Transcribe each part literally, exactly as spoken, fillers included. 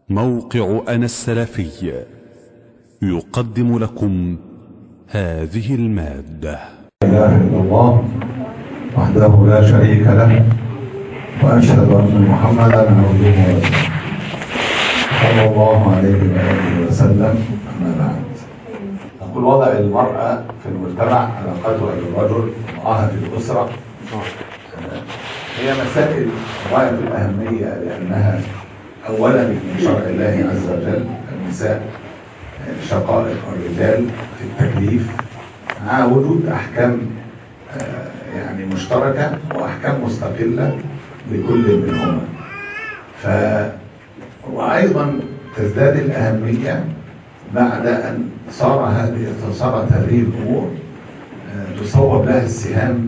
موقع أنا السلفي يقدم لكم هذه المادة. لا إله إلا الله وحده لا شريك له، وأشهد أن محمدا عبده ورسوله صلى الله عليه وآله وسلم. أما بعد، نقول وضع المرأة في المجتمع، علاقتها بالرجل، وضعها في الأسرة، هي مسائل غاية في الأهمية، لأنها أولا من شرع الله عز وجل. النساء شقائق الرجال في التكليف، مع وجود أحكام يعني مشتركة وأحكام مستقلة لكل منهما. ف وأيضا تزداد الأهمية بعد أن صار هذه صارت هذه الأمور تصوب لها السهام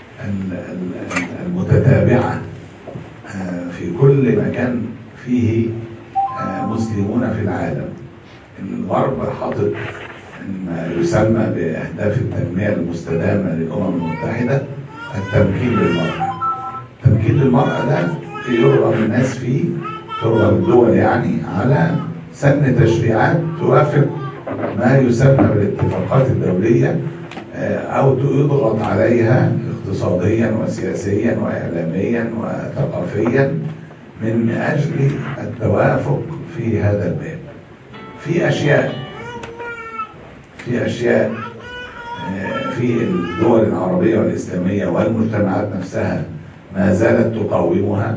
المتتابعة في كل مكان فيه مسلمون في العالم. الغرب حاطط ما يسمى بأهداف التنمية المستدامة للأمم المتحدة التمكين للمرأة. التمكين للمرأة ده يرغب الناس فيه، ترغب الدول يعني على سن تشريعات توافق ما يسمى بالاتفاقات الدولية، أو يضغط عليها اقتصاديا وسياسيا وإعلاميا وثقافيا من أجل التوافق في هذا الباب. في أشياء في أشياء في الدول العربية والإسلامية والمجتمعات نفسها ما زالت تقاومها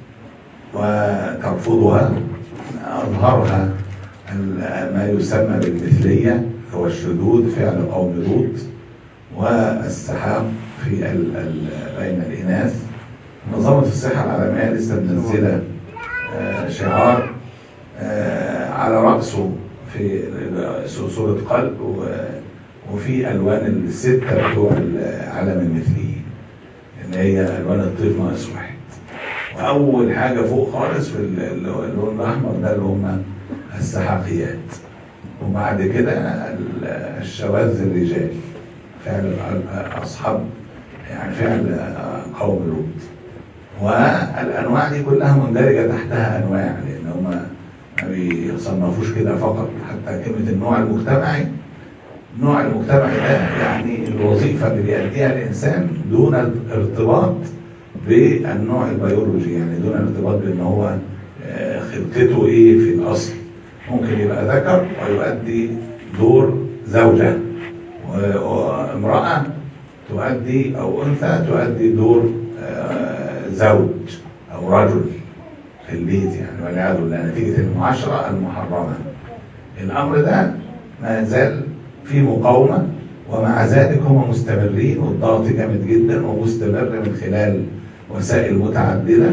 وترفضها. أظهرها ما يسمى بالمثلية، هو الشذوذ، فعل قوم لوط، والسحاق في بين الإناث. منظمة الصحة العالمية لسه منزلة شعار على رأسه في صورة قلب وفي ألوان الستة بتوع العالم المثلي، اللي هي ألوان الطيف ناقص واحد. وأول حاجة فوق خالص في اللون الأحمر ده اللي هم السحاقيات، وبعد كده الشواذ الرجال، فعل أصحاب يعني فعل قوم لوط. والأنواع دي كلها مندرجة تحتها أنواع، لأن هم ما بيصنفوش كده فقط. حتى كلمة النوع المجتمعي، النوع المجتمعي ده يعني الوظيفة اللي بيأديها الإنسان دون الارتباط بالنوع البيولوجي، يعني دون الارتباط بأن هو خلقته إيه في الأصل. ممكن يبقى ذكر ويؤدي دور زوجة، وامرأة تؤدي أو أنثى تؤدي دور زوج أو رجل في البيت، يعني والعياذ بالله، نتيجة المعاشرة المحرمة. الأمر ده ما زال في مقاومة، ومع ذلك هم مستمرين، والضغط جامد جدا ومستمر من خلال وسائل متعددة،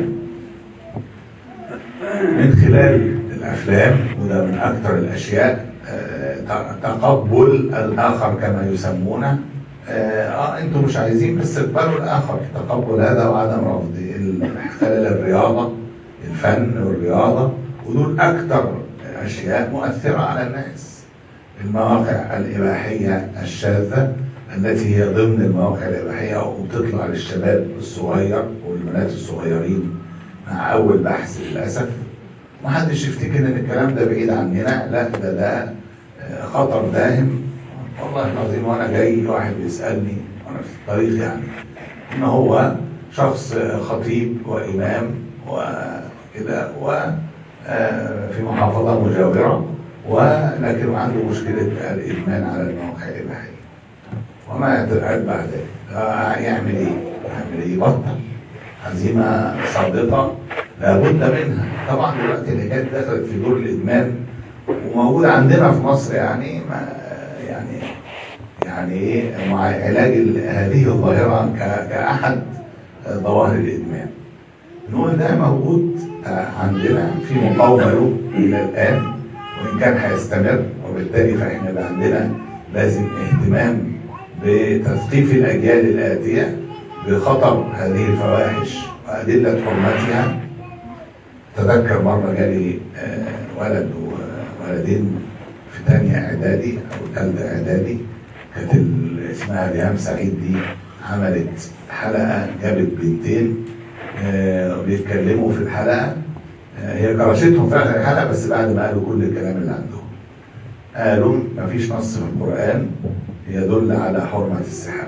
من خلال الأفلام، وده من أكثر الأشياء، تقبل الآخر كما يسمونه. اه انتم مش عايزين بس اقبلوا الآخر، تقبل هذا وعدم رفضه. خلال الرياضة، الفن والرياضة، ودول أكثر أشياء مؤثرة على الناس. المواقع الإباحية الشاذة التي هي ضمن المواقع الإباحية وبتطلع للشباب الصغير والبنات الصغيرين مع أول بحث للأسف. محدش يفتكر إن الكلام ده بعيد عننا، لا، ده ده خطر داهم. والله العظيم وأنا جاي واحد بيسألني وأنا في الطريق، يعني إن هو شخص خطيب وإمام وكده وفي محافظة مجاورة، ولكن عنده مشكلة الإدمان على المواقع الإباحية وما يتبع ذلك. يعمل إيه؟ يعمل إيه؟ يبطل. هزيمة صادقة لابد منها. طبعا دلوقتي اللي كانت دخلت في دور الإدمان وموجودة عندنا في مصر، يعني ما يعني يعني إيه مع علاج هذه الظاهرة كأحد ظواهر الإدمان. نقول ده موجود عندنا في مقاومة له إلى الآن، وإن كان هيستمر. وبالتالي فإحنا بقى عندنا لازم اهتمام بتثقيف الأجيال الآتية بخطر هذه الفواحش وأدلة حرمتها. تذكر مرة جالي ولد وولدين في تانية إعدادي أو ثالثة إعدادي، كانت اسمها ريهام سعيد دي عملت حلقة، جابت بنتين بيتكلموا في الحلقة هي كرشتهم في اخر الحلقه بس بعد ما قالوا كل الكلام اللي عندهم. قالوا مفيش نص في القران يدل على حرمه السحاق.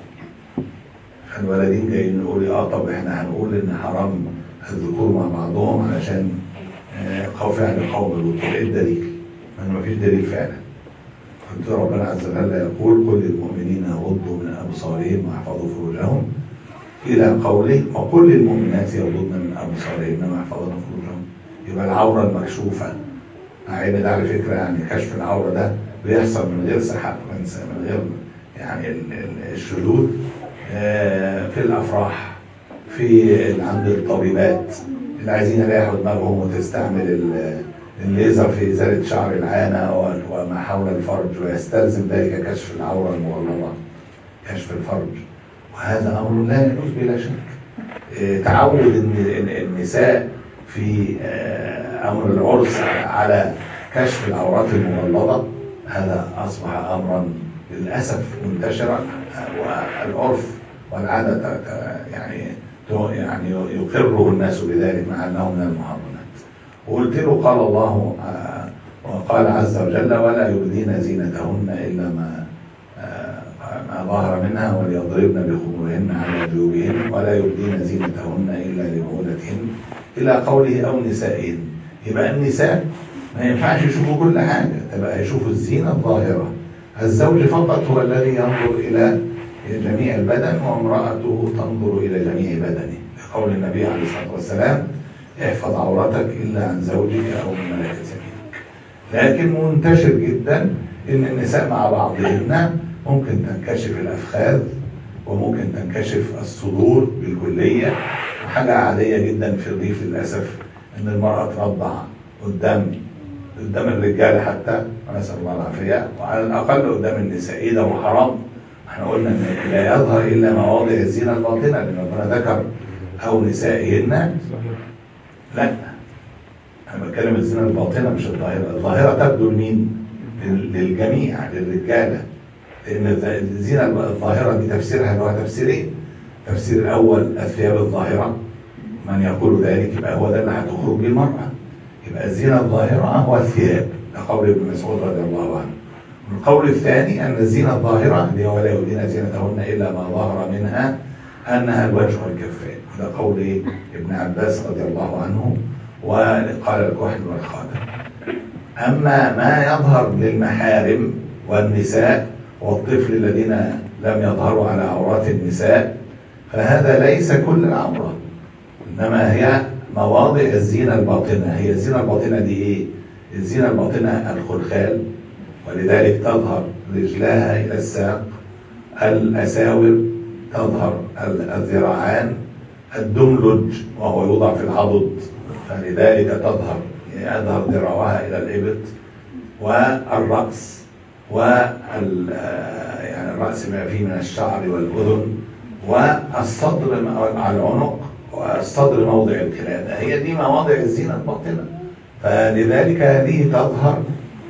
الولدين جايين يقولوا اه طب احنا هنقول ان حرام الذكور مع بعضهم علشان خوف يعني قوم لوط. ايه الدليل؟ ما مفيش دليل فعلا. قلت ربنا عز وجل يقول كل المؤمنين يغضوا من ابصارهم ويحفظوا فروجهم الى قوله وكل المؤمنات يغضضن من ابصارهن ويحفظن فروجهم. يبقى العوره المكشوفه مع ان ده على فكره يعني كشف العوره ده بيحصل من غير سحاق، من غير يعني الشذوذ في الافراح، في عند الطبيبات اللي عايزين يريحوا دماغهم وتستعمل الليزر في ازاله شعر العانه وما حول الفرج، ويستلزم ذلك كشف العوره المغلظه، كشف الفرج. وهذا امر لا يجوز بلا شك. تعود النساء في امر العرس على كشف العورات المغلظه هذا اصبح امرا للاسف منتشرا، والعرف والعاده يعني يعني يقره الناس بذلك مع انه من المحرمات. وقلت له قال الله وقال عز وجل ولا يبدين زينتهن الا ما ما ظهر منها وليضربن بخمورهن على جيوبهن ولا يبدين زينتهن الا لبعولتهن الى قوله او نسائهن. يبقى النساء ما ينفعش يشوفوا كل حاجه، تبقى يشوفوا الزينه الظاهره. الزوج فقط هو الذي ينظر الى جميع البدن وامرأته تنظر إلى جميع بدنه، لقول النبي عليه الصلاة والسلام احفظ عورتك إلا عن زوجك أو من ملكة يمينك. لكن منتشر جدا إن النساء مع بعضهن ممكن تنكشف الأفخاذ وممكن تنكشف الصدور بالكلية، حاجة عادية جدا في الريف للأسف إن المرأة ترضع قدام قدام الرجال حتى ونسأل الله العافية، وعلى الأقل قدام النساء. إيه ده وحرام؟ احنا قلنا ان لا يظهر الا مواضع الزينه الباطنه، لان ربنا ذكر او نسائهن. لا انا بتكلم الزينه الباطنه مش الظاهره. الظاهره تبدو لمين؟ للجميع، للرجاله. لان الزينه الظاهره دي تفسيرها اللي هو تفسيرين. التفسير الاول الثياب الظاهره، من يقول ذلك يبقى هو ده اللي هتخرج به المراه. يبقى الزينه الظاهره هو الثياب، ده قول ابن مسعود رضي الله عنه. القول الثاني أن الزينة الظاهرة اللي هو لا يبدين زينتهن إلا ما ظهر منها أنها الوجه والكفين، وده قول ابن عباس رضي الله عنه وقال الكحل والخاتم. أما ما يظهر للمحارم والنساء والطفل الذين لم يظهروا على عورات النساء فهذا ليس كل العورة، إنما هي مواضع الزينة الباطنة. هي الزينة الباطنة دي إيه؟ الزينة الباطنة الخلخال، ولذلك تظهر رجلاها إلى الساق، الأساور تظهر الذراعان، الدملج وهو يوضع في العضد فلذلك تظهر يظهر ذراعها إلى الإبط، والرأس وال يعني الرأس ما فيه من الشعر والأذن، والصدر على العنق، والصدر موضع القلادة. هي دي مواضع الزينة الباطنة، فلذلك هذه تظهر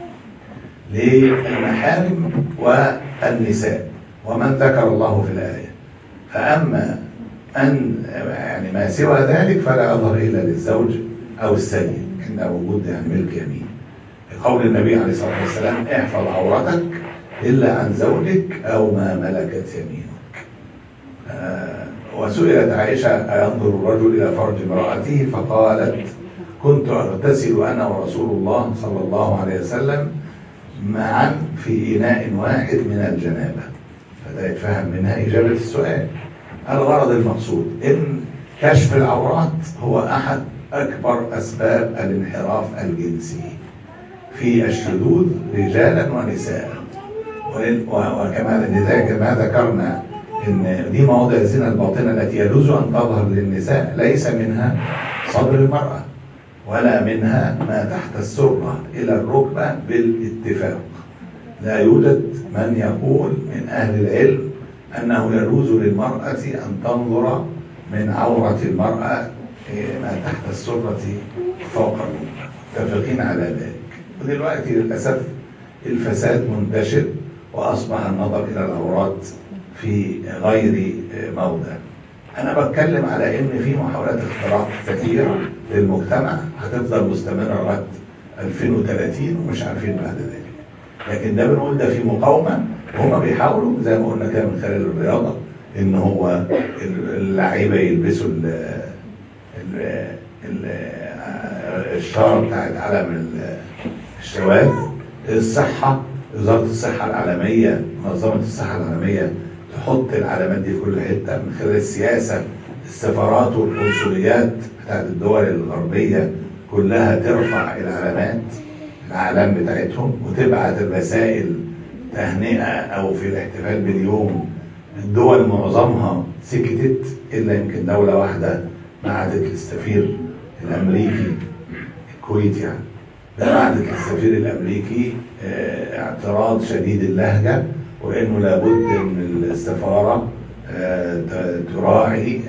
للمحارم والنساء ومن ذكر الله في الآية. فأما أن يعني ما سوى ذلك فلا يظهر إلا للزوج أو السيد عند وجود يعني ملك يمين. قول النبي عليه الصلاة والسلام احفظ عورتك إلا عن زوجك أو ما ملكت يمينك. آه وسئلت عائشة أينظر الرجل إلى فرج امرأته فقالت كنت أغتسل أنا ورسول الله صلى الله عليه وسلم معا في إناء واحد من الجنابة. فده يتفهم منها إجابة السؤال. الغرض المقصود إن كشف العورات هو أحد أكبر أسباب الانحراف الجنسي في الشذوذ رجالا ونساء. وكما لذلك ما ذكرنا إن دي مواضع الزينة الباطنة التي يجوز أن تظهر للنساء ليس منها صدر المرأة ولا منها ما تحت السرة إلى الركبة بالاتفاق. لا يوجد من يقول من أهل العلم أنه يجوز للمرأة أن تنظر من عورة المرأة ما تحت السرة فوق الركبة، متفقين على ذلك. ودلوقتي للأسف الفساد منتشر وأصبح النظر إلى العورات في غير موضع. أنا بتكلم على إن في محاولات اختراق كثيرة للمجتمع هتفضل مستمره لغايه ألفين وثلاثين ومش عارفين بعد ذلك. لكن ده بنقول ده في مقاومه، وهم بيحاولوا زي ما قلنا كده من خلال الرياضه ان هو اللعيبه يلبسوا ال ال الشاره بتاعت علم الشواذ. الصحه، وزاره الصحه العالميه، منظمه الصحه العالميه تحط العلامات دي في كل حته من خلال السياسه. السفارات والقنصليات بتاعت الدول الغربيه كلها ترفع العلامات الاعلام بتاعتهم وتبعت الرسائل تهنئه او في الاحتفال باليوم. الدول معظمها سكتت الا يمكن دوله واحده بعتت للسفير الامريكي الكويت يعني بعتت للسفير الامريكي اعتراض شديد اللهجه وانه لابد ان السفاره تراعي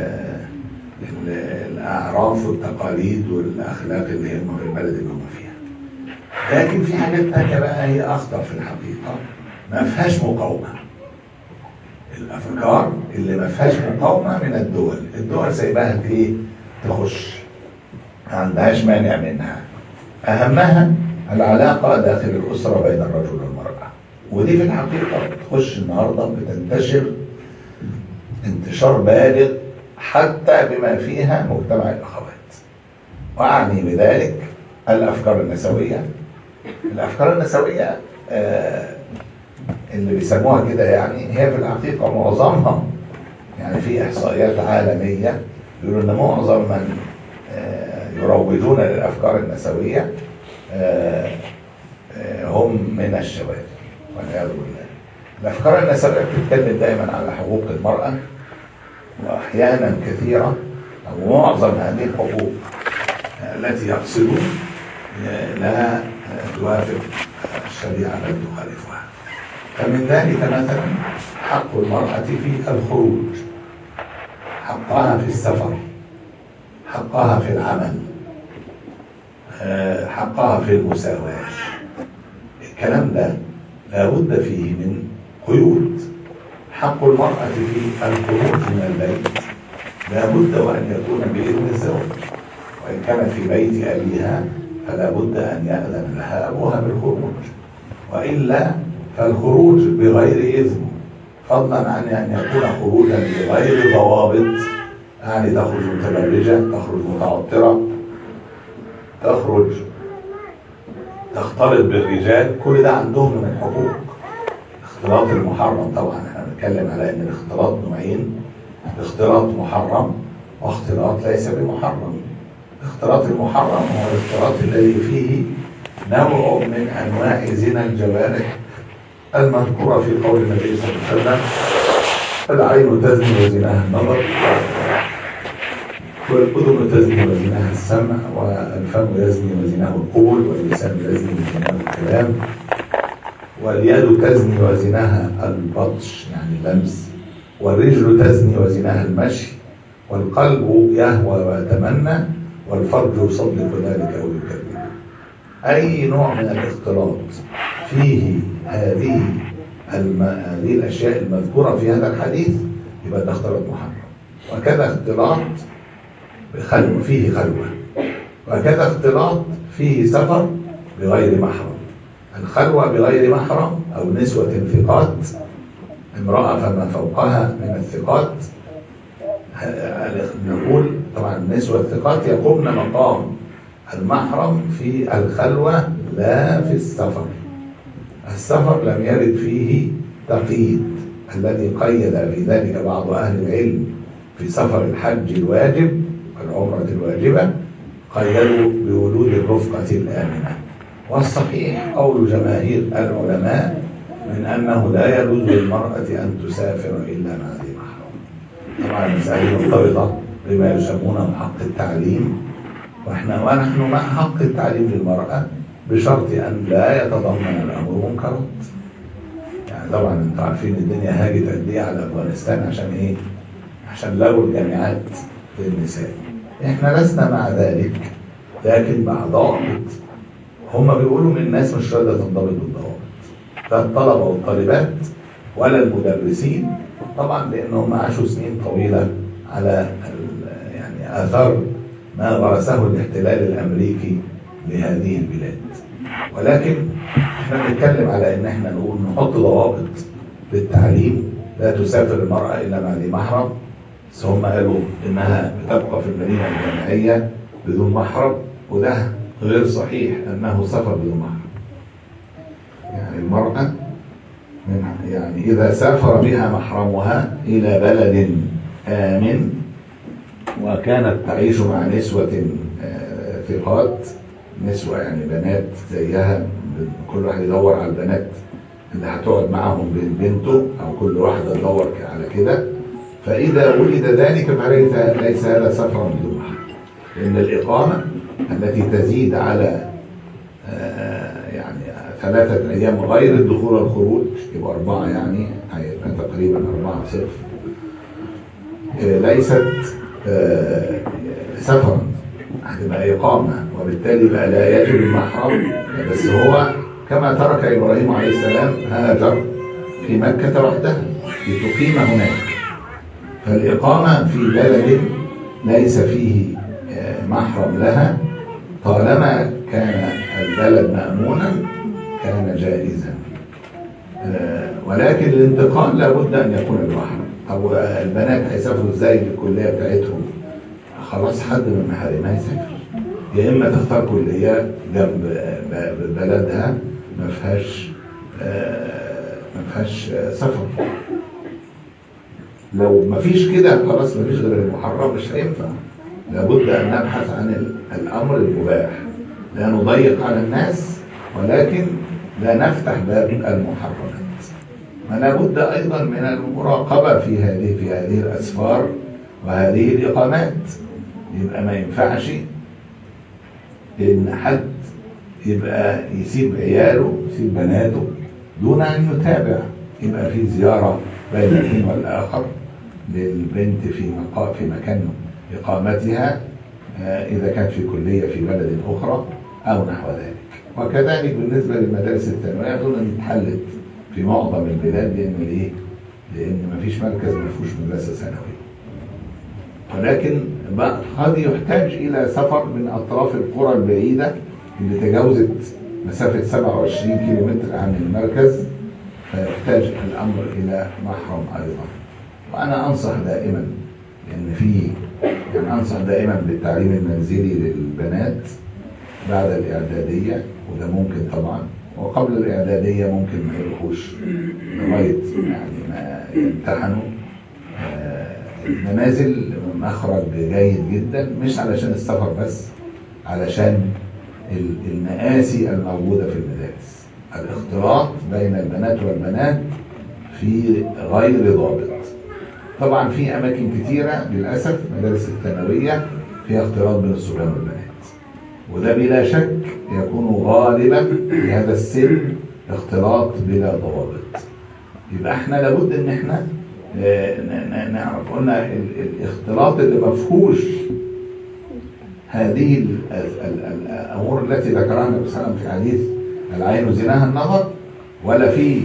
الاعراف والتقاليد والاخلاق اللي هم في البلد اللي هم فيها. لكن في حاجات تانية بقى هي اخطر في الحقيقه ما فيهاش مقاومه. الافكار اللي ما فيهاش مقاومه من الدول، الدول سايباها ايه؟ تخش، ما عندهاش مانع منها. اهمها العلاقه داخل الاسره بين الرجل والمراه، ودي في الحقيقه تخش النهارده بتنتشر انتشار بالغ حتى بما فيها مجتمع الاخوات. واعني بذلك الافكار النسويه. الافكار النسويه آه اللي بيسموها كده يعني هي في الحقيقه معظمها يعني في احصائيات عالميه بيقولوا ان معظم من آه يروجون للافكار النسويه آه آه هم من الشباب والعياذ بالله. الافكار النسويه بتتكلم دائما على حقوق المراه، واحيانا كثيره او معظم هذه الحقوق التي يقصدون لا توافق الشريعه بل تخالفها. فمن ذلك مثلا حق المراه في الخروج، حقها في السفر، حقها في العمل، حقها في المساواه. الكلام ده لابد فيه من قيود. حق المرأة في الخروج من البيت لابد وأن يكون بإذن الزوج، وإن كان في بيت أبيها فلا بد أن يأذن لها أبوها بالخروج، وإلا فالخروج بغير إذن، فضلا عن أن يكون خروجا بغير ضوابط، يعني تخرج متبرجة، تخرج متعطرة، تخرج تختلط بالرجال، كل ده عندهم من الحقوق. الاختلاط المحرم طبعا احنا بنتكلم على ان الاختلاط نوعين، اختلاط محرم واختلاط ليس بمحرم. الاختلاط المحرم هو الاختلاط الذي فيه نوع من انواع زنا الجوارح المذكوره في قول النبي صلى الله عليه وسلم: العين تزني وزناها النظر، والأذن تزني وزناها السمع، والفم يزني وزناه القول، واللسان يزني وزناه الكلام، واليد تزني وزناها البطش يعني اللمس، والرجل تزني وزناها المشي، والقلب يهوى ويتمنى، والفرج يصدق ذلك أو يكذب. أي نوع من الاختلاط فيه هذه الم... هذه الأشياء المذكورة في هذا الحديث يبقى ده اختلاط محرم. وكذا اختلاط بخلوة فيه خلوة، وكذا اختلاط فيه سفر بغير محرم. الخلوة بغير محرم أو نسوة ثقات، امرأة فما فوقها من الثقات، نقول طبعا النسوة الثقات يقومن مقام المحرم في الخلوة لا في السفر. السفر لم يرد فيه تقييد الذي قيد في ذلك بعض أهل العلم في سفر الحج الواجب والعمرة الواجبة، قيدوا بوجود الرفقة الآمنة. والصحيح قول جماهير العلماء من أنه لا يجوز للمرأة أن تسافر إلا مع ذي محرم. طبعا المسائل مرتبطة بما يسمونه حق التعليم، واحنا ونحن مع حق التعليم للمرأة بشرط أن لا يتضمن الأمر منكرات. يعني طبعا انتوا عارفين الدنيا هاجت قد ايه على أفغانستان عشان ايه؟ عشان لغوا الجامعات للنساء. احنا لسنا مع ذلك، لكن مع ضوابط. هم بيقولوا ان الناس مش راضيه تنضبط بالضوابط، لا الطلبه والطالبات ولا المدرسين، طبعا لانهم عاشوا سنين طويله على يعني اثار ما غرسه الاحتلال الأمريكي لهذه البلاد. ولكن احنا بنتكلم على ان احنا نقول نحط ضوابط للتعليم، لا تسافر المرأة إلا مع ذي محرم، بس هم قالوا انها بتبقى في المدينة الجامعية بدون محرم، وده غير صحيح انه سفر بدون محرم. يعني المرأة من يعني إذا سافر بها محرمها إلى بلد آمن وكانت تعيش مع نسوة ثقات، نسوة يعني بنات زيها، كل واحد يدور على البنات اللي هتقعد معهم بين بنته، أو كل واحدة تدور على كده، فإذا ولد ذلك فليس هذا سفرا بدون محرم، لأن الإقامة التي تزيد على يعني ثلاثة أيام غير الدخول والخروج، يبقى أربعة، يعني هيبقى تقريبا أربعة صرف، ليست سفرا، هتبقى إقامة، وبالتالي بقى لا يجب المحرم. بس هو كما ترك إبراهيم عليه السلام هاجر في مكة وحدها لتقيم هناك، فالإقامة في بلد ليس فيه محرم لها طالما كان البلد مأمونا كان جائزا، ولكن الانتقال لابد أن يكون بمحرم. أو البنات هيسافروا ازاي للكلية بتاعتهم؟ خلاص حد من محارمها يسافر، يا إما تختار كلية جنب بلدها ما فيهاش ما فيهاش سفر. لو ما فيش كده خلاص ما فيش غير المحرم، مش هينفع، لابد أن نبحث عن الأمر المباح، لا نضيق على الناس ولكن لا نفتح باب المحرمات. ما لابد أيضا من المراقبة في هذه في هذه الأسفار وهذه الإقامات. يبقى ما ينفعش إن حد يبقى يسيب عياله يسيب بناته دون أن يتابع، يبقى في زيارة بين الحين والآخر للبنت في مقام في مكان إقامتها إذا كانت في كلية في بلد أخرى أو نحو ذلك. وكذلك بالنسبة للمدارس الثانوية أظن أن اتحلت في معظم البلاد، لأن ليه؟ لأن ما فيش مركز ما فيهوش مدرسة ثانوية. ولكن قد يحتاج إلى سفر من أطراف القرى البعيدة اللي تجاوزت مسافة سبعة وعشرين كيلو متر عن المركز، فيحتاج الأمر إلى محرم أيضا. وأنا أنصح دائما إن في يعني أنصح دائما بالتعليم المنزلي للبنات بعد الإعدادية، وده ممكن طبعا، وقبل الإعدادية ممكن ما يروحوش لغاية يعني ما يمتحنوا. المنازل مخرج جيد جدا، مش علشان السفر بس، علشان المآسي الموجودة في المدارس، الاختلاط بين البنات والبنات في غير ضابط. طبعا في أماكن كتيرة للأسف مدارس الثانوية فيها اختلاط بين الصبيان والبنات، وده بلا شك يكون غالبا في هذا السن اختلاط بلا ضوابط. يبقى احنا لابد ان احنا نعرف، قلنا الاختلاط اللي مفهوش هذه الامور التي ذكرها النبي صلى الله عليه وسلم في حديث العين زناها النظر، ولا في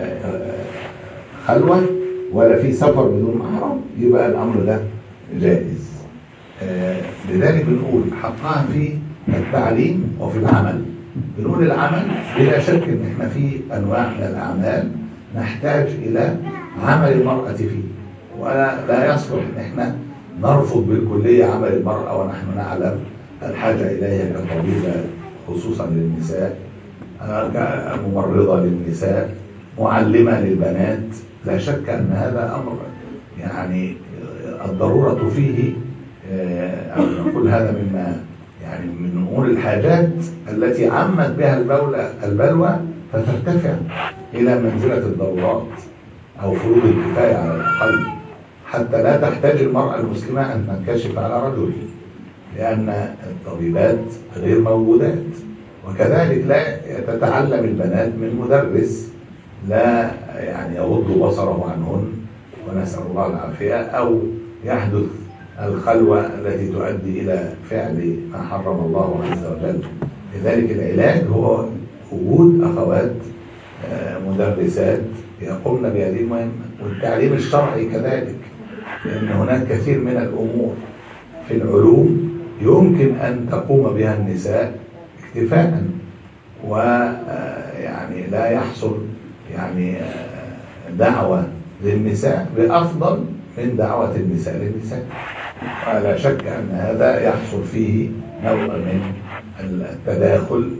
خلوه ولا في سفر بدون محرم، يبقى الامر ده جائز. لذلك بنقول حقها في التعليم وفي العمل. بنقول العمل بلا شك ان احنا في انواع من الاعمال نحتاج الى عمل المرأة فيه، ولا لا يصلح ان احنا نرفض بالكلية عمل المرأة ونحن نعلم الحاجة اليها كطبيبة خصوصا للنساء، ممرضة للنساء، معلمة للبنات. لا شك ان هذا امر يعني الضرورة فيه، او نقول هذا مما يعني من امور الحاجات التي عمت بها البلوى البلوى فترتفع الى منزلة الضرورات او فروض الكفاية على الاقل، حتى لا تحتاج المرأة المسلمة ان تنكشف على رجل، لان الطبيبات غير موجودات. وكذلك لا تتعلم البنات من مدرس لا يعني يغض بصره عنهن، ونسأل الله العافية، او يحدث الخلوة التي تؤدي إلى فعل ما حرم الله عز وجل. لذلك العلاج هو وجود أخوات مدرسات يقومن بهذه المهمة، والتعليم الشرعي كذلك، لأن هناك كثير من الأمور في العلوم يمكن أن تقوم بها النساء اكتفاء، ويعني لا يحصل يعني دعوة للنساء بأفضل من دعوة النساء للنساء. ولا شك أن هذا يحصل فيه نوع من التداخل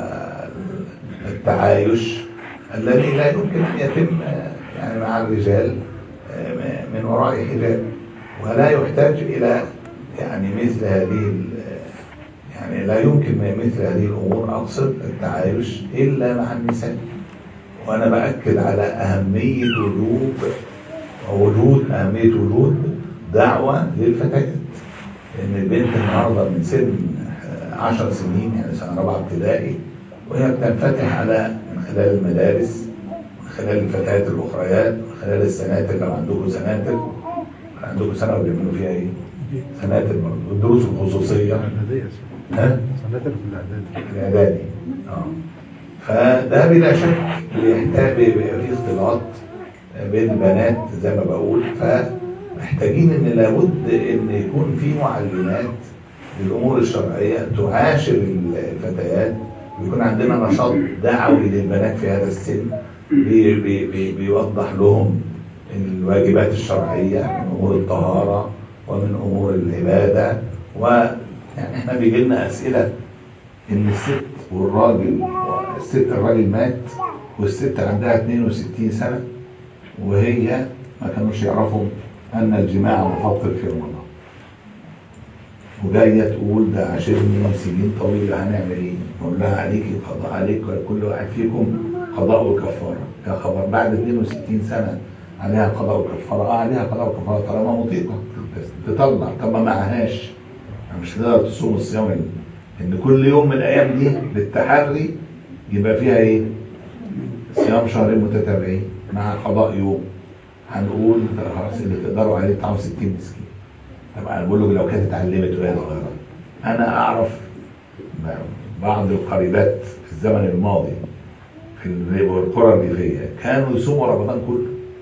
والتعايش الذي لا يمكن أن يتم يعني مع الرجال من وراء حجاب، ولا يحتاج إلى يعني مثل هذه يعني لا يمكن مثل هذه الأمور أقصد التعايش إلا مع النساء. وأنا بأكد على أهمية وجود وجود أهمية وجود دعوة للفتيات، لأن البنت النهارده من سن عشر سنين يعني سنة رابعة ابتدائي وهي بتنفتح على من خلال المدارس، من خلال الفتيات الأخريات، من خلال السناتر. لو عندكم سناتر، عندكم سنة بيعملوا فيها إيه؟ سناتر برضه، الدروس الخصوصية. ها؟ سناتر في الإعدادي. الإعدادي. اه. فده بلا شك بيحتاج بيبقى فيه اختلاط بين البنات زي ما بقول، فمحتاجين ان لابد ان يكون في معلمات للامور الشرعيه تعاشر الفتيات، ويكون عندنا نشاط دعوي للبنات في هذا السن بي بي بي بيوضح لهم الواجبات الشرعيه من امور الطهاره ومن امور العباده. ويعني احنا بيجي لنا اسئله ان الست والراجل، الست الراجل مات والست عندها اثنين وستين سنه وهي ما كانوش يعرفوا ان الجماع مفطر في رمضان، وجايه تقول ده عاشرني سنين طويله هنعمل ايه؟ نقول لها عليكي قضاء، عليك كل واحد فيكم قضاء وكفاره. يا خبر، بعد اثنين وستين سنه عليها قضاء وكفاره؟ اه عليها قضاء وكفاره طالما مطيقه تطلع. طب ما معهاش مش تقدر تصوم الصيام ان كل يوم من الايام دي بالتحري يبقى فيها ايه؟ صيام شهرين متتابعين مع قضاء يوم. هنقول خلاص اللي تقدروا عليه طعام ستين مسكين. طبعا بقول له لو كانت اتعلمت وهي صغيره. انا اعرف بعض القريبات في الزمن الماضي في القرى الريفيه كانوا يصوموا رمضان كله،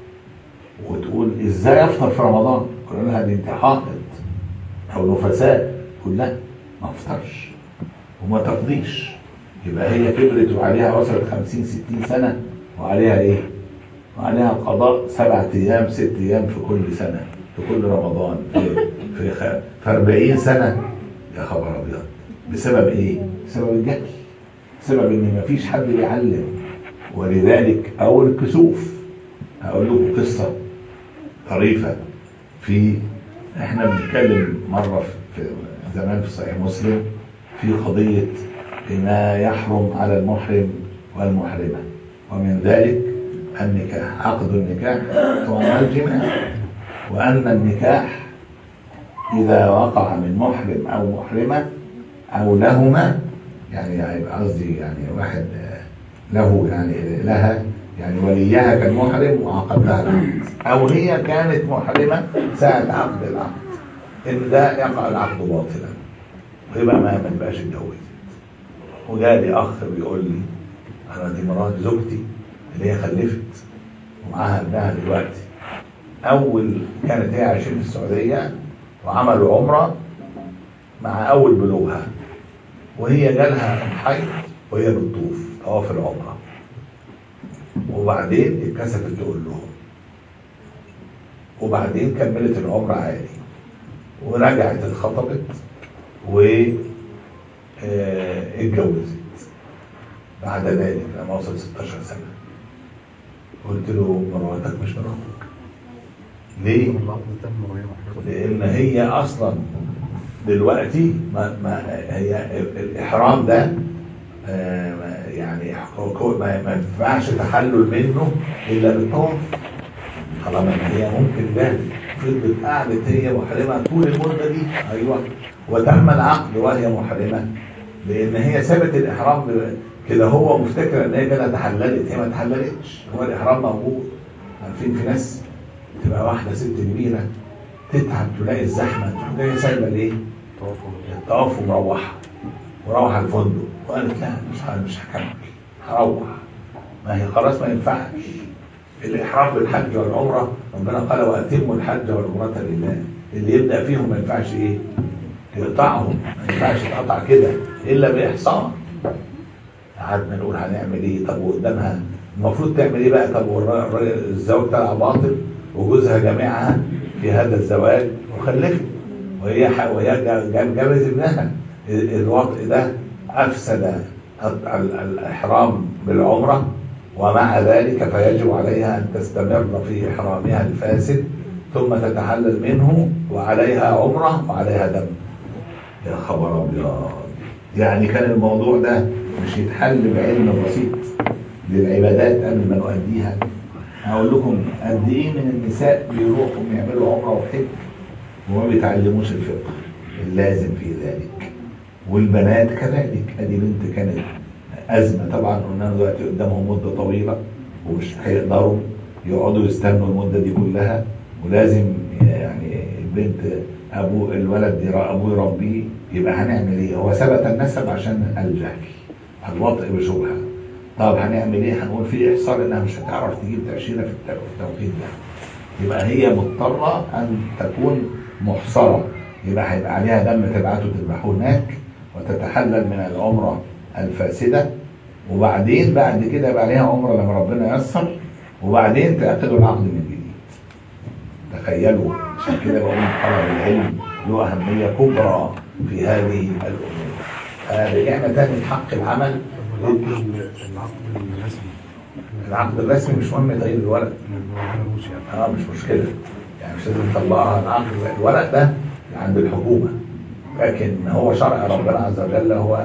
وتقول ازاي افطر في رمضان؟ قلنا لها دي انت حائض او نفساء، تقول لا ما افطرش وما تقضيش. يبقى هي كبرت وعليها وصلت خمسين ستين سنه وعليها ايه؟ وعليها قضاء سبعة ايام ست ايام في كل سنه في كل رمضان في في, في أربعين سنه. يا خبر ابيض، بسبب ايه؟ بسبب الجهل، بسبب ان مفيش حد بيعلم. ولذلك اول الكسوف هقول لكم قصه طريفه. في احنا بنتكلم مره في زمان في صحيح مسلم في قضيه ما يحرم على المحرم والمحرمه، ومن ذلك النكاح، عقد النكاح طبعا الجماع، وان النكاح اذا وقع من محرم او محرمه او لهما، يعني قصدي يعني واحد له يعني لها يعني وليها كان محرم وعقد لها العقد، او هي كانت محرمه ساعه عقد العقد، ان ده يقع العقد باطلا ويبقى ما ما تبقاش اتجوزت. وجالي اخ بيقول لي انا دي مرات زوجتي اللي هي خلفت ومعاها ابنها دلوقتي، اول كانت هي عايشين في السعوديه وعملوا عمره مع اول بلوغها، وهي جالها حيض وهي بتطوف طواف العمره، وبعدين اتكسفت تقول لهم، وبعدين كملت العمره عادي ورجعت اتخطبت واتجوزت بعد ذلك لما وصلت ستاشر سنه. قلت له مراتك مش مراتك ليه؟ لان هي اصلا دلوقتي ما, ما هي الاحرام ده يعني ما ينفعش تحلل منه الا بالطواف. طالما هي ممكن ده فضلت قعدت هي محرمه طول المده دي، ايوه، وتعمل عقد وهي محرمه، لان هي سابت الاحرام كده، هو مفتكر ان هي كده تحللت، هي ما تحللتش، هو الاحرام موجود. عارفين في ناس تبقى واحده ست كبيره تتعب تلاقي الزحمه تروح جايه سايبه الايه؟ الطواف ومروحه وروح الفندق، وقالت لا مش مش هكمل هروح. ما هي خلاص ما ينفعش. الاحرام بالحج والعمره ربنا قال واتموا الحج والعمره لله، اللي يبدا فيهم ما ينفعش ايه؟ يقطعهم، ما ينفعش يتقطع كده الا باحصان. قعدنا نقول هنعمل ايه؟ طب وقدامها المفروض تعمل ايه بقى؟ طب الزوج طلع باطل وجوزها جامعها في هذا الزواج وخلفت، وهي وهي جابت ابنها. الوطء ده افسد الاحرام بالعمره، ومع ذلك فيجب عليها ان تستمر في احرامها الفاسد ثم تتحلل منه، وعليها عمره وعليها دم. يا خبر ابيض! يعني كان الموضوع ده مش يتحل بعلم بسيط للعبادات قبل ما نؤديها. هقول لكم قد ايه من النساء بيروحوا يعملوا عمره وحج وما بيتعلموش الفقه اللازم في ذلك، والبنات كذلك. ادي بنت كانت ازمه طبعا، قلنا دلوقتي قدامهم مده طويله ومش هيقدروا يقعدوا يستنوا المده دي كلها، ولازم يعني البنت ابو الولد ابوه يربيه. يبقى هنعمل ايه؟ هو ثبت النسب عشان الجهل الوطء بشبهه. طب هنعمل ايه؟ هنقول في احصار انها مش هتعرف تجيب تاشيره في التوقيت ده، يبقى هي مضطره ان تكون محصره، يبقى هيبقى عليها دم تبعته تذبحوه هناك وتتحلل من العمره الفاسده، وبعدين بعد كده يبقى عليها عمره لما ربنا ييسر، وبعدين تعقدوا العقد من جديد. تخيلوا! عشان كده بقول طلب العلم له اهميه كبرى في هذه الامور. رجعنا تاني لحق العمل. العقد الرسمي العقد الرسمي مش مهم تغيير الورق. اه مش مشكله، يعني مش لازم نطلعها. العقد الورق ده عند الحكومه، لكن هو شرع ربنا عز وجل هو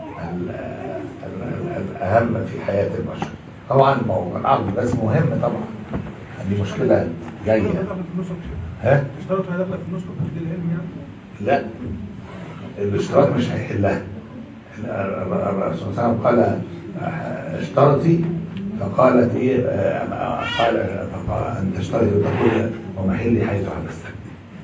الاهم في حياه البشر. طبعا العقد الرسمي مهم طبعا، دي مشكله جايه. ها؟ اشترط هيدخل في النص تحديد العلم يعني؟ لا، الاشتراط مش هيحلها. الرسول صلى الله عليه وسلم قال اشترطي، فقالت ايه؟ قال ان تشترطي وتقول ومحلي حيث حبستك.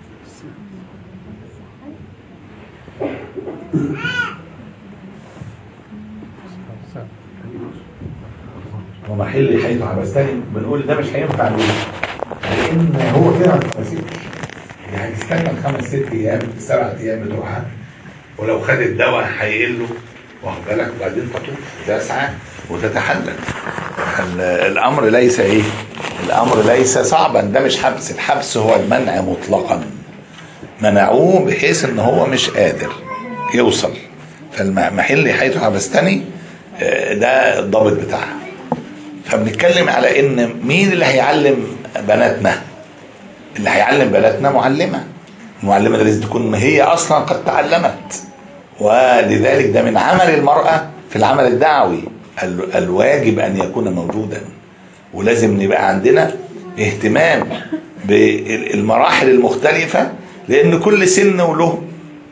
ومحلي حيث حبستني، بنقول ده مش هينفع ليه؟ لان هو كده ما تتنسيش، يعني هتستنى الخمس ست ايام السبع ايام بتوعها، ولو خد الدواء هيقل له، واخد بالك؟ وبعدين تطوف تسعى وتتحلل. الامر ليس ايه؟ الامر ليس صعبا، ده مش حبس. الحبس هو المنع مطلقا، منعوه بحيث ان هو مش قادر يوصل. فالمحل حيث حبستني ده الضابط بتاعها. فبنتكلم على ان مين اللي هيعلم بناتنا؟ اللي هيعلم بناتنا معلمه. المعلمه دي لازم تكون هي اصلا قد تعلمت، ولذلك ده من عمل المراه في العمل الدعوي. الواجب ان يكون موجودا، ولازم نبقى عندنا اهتمام بالمراحل المختلفه، لان كل سن وله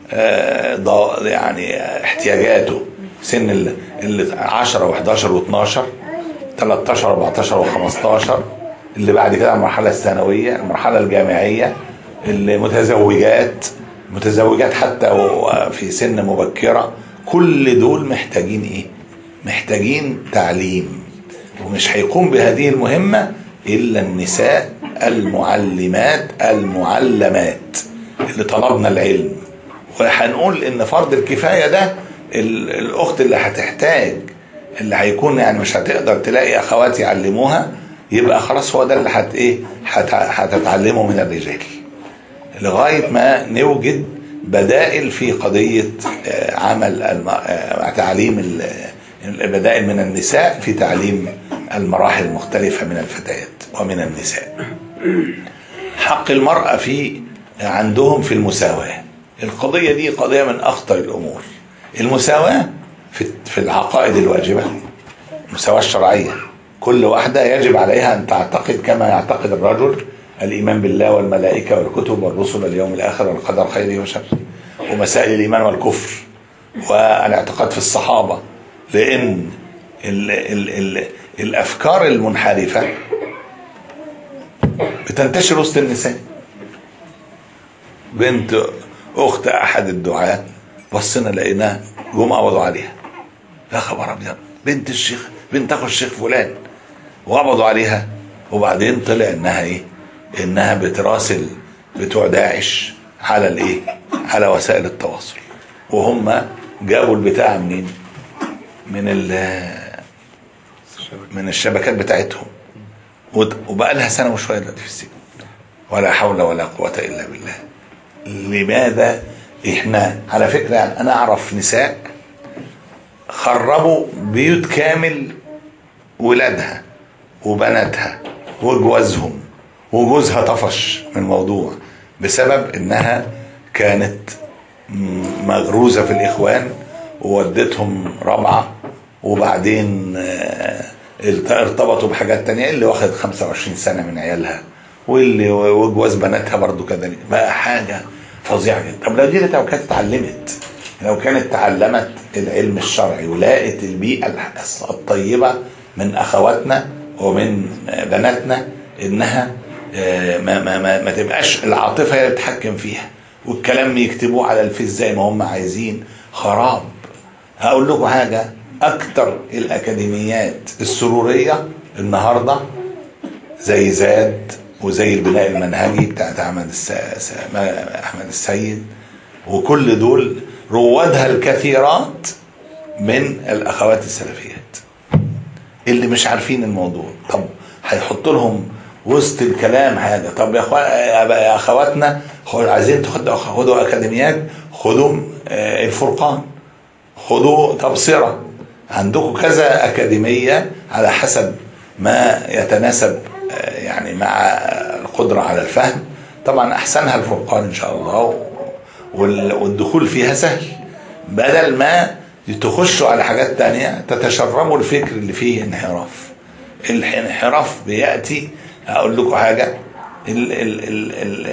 يعني احتياجاته. سن ال عشرة وحداشر واثناشر، تلتاشر واربعتاشر وخمستاشر، اللي بعد كده المرحله الثانويه، المرحله الجامعيه، المتزوجات متزوجات حتى في سن مبكره. كل دول محتاجين ايه؟ محتاجين تعليم، ومش هيقوم بهذه المهمه الا النساء المعلمات المعلمات اللي طلبنا العلم. وهنقول ان فرض الكفايه ده الاخت اللي هتحتاج، اللي هيكون يعني مش هتقدر تلاقي اخوات يعلموها، يبقى خلاص هو ده اللي هت ايه هتتعلمه من الرجال، لغايه ما نوجد بدائل في قضيه عمل تعليم البدائل من النساء في تعليم المراحل المختلفه من الفتيات ومن النساء. حق المراه في عندهم في المساواه. القضيه دي قضيه من اخطر الامور. المساواه في في العقائد الواجبه، المساواه الشرعيه. كل واحده يجب عليها ان تعتقد كما يعتقد الرجل الايمان بالله والملائكه والكتب والرسل واليوم الاخر والقدر خيره وشره، ومسائل الايمان والكفر والاعتقاد في الصحابه. لان ال ال ال الافكار المنحرفه بتنتشر وسط النساء. بنت اخت احد الدعاة بصينا لقيناها جم قبضوا عليها. يا خبر ابيض، بنت الشيخ، بنت اخو الشيخ فلان، وقبضوا عليها. وبعدين طلع انها ايه؟ انها بتراسل بتوع داعش على الايه؟ على وسائل التواصل، وهم جابوا البتاع منين؟ من من الشبكات بتاعتهم، وبقى لها سنه وشويه دلوقتي في السجن، ولا حول ولا قوه الا بالله. لماذا؟ احنا على فكره يعني انا اعرف نساء خربوا بيوت كامل ولادها وبناتها وجوازهم، وجوزها طفش من الموضوع بسبب انها كانت مغروزة في الاخوان وودتهم رابعة، وبعدين ارتبطوا بحاجات تانية، اللي واخد خمسة وعشرين سنة من عيالها، واللي وجواز بناتها برضو كذلك. بقى حاجة فظيعة جدا. طب لو دي لو كانت اتعلمت، لو كانت تعلمت العلم الشرعي ولقت البيئة الطيبة من اخواتنا ومن بناتنا، انها ما ما ما, ما تبقاش العاطفه هي اللي بتتحكم فيها، والكلام يكتبوه على الفيس زي ما هم عايزين، خراب. هقول لكم حاجه، اكتر الاكاديميات السروريه النهارده زي زاد وزي البناء المنهجي بتاعت احمد احمد السيد، وكل دول روادها الكثيرات من الاخوات السلفيات اللي مش عارفين الموضوع. طب هيحط لهم وسط الكلام حاجه، طب يا يا اخواتنا عايزين تاخدوا خدوا اكاديميات، خدوا الفرقان، خدوا تبصره، عندكم كذا اكاديميه على حسب ما يتناسب يعني مع القدره على الفهم. طبعا احسنها الفرقان ان شاء الله، والدخول فيها سهل، بدل ما تخشوا على حاجات تانية تتشربوا الفكر اللي فيه انحراف. الانحراف بيأتي، اقول لكم حاجة، ال ال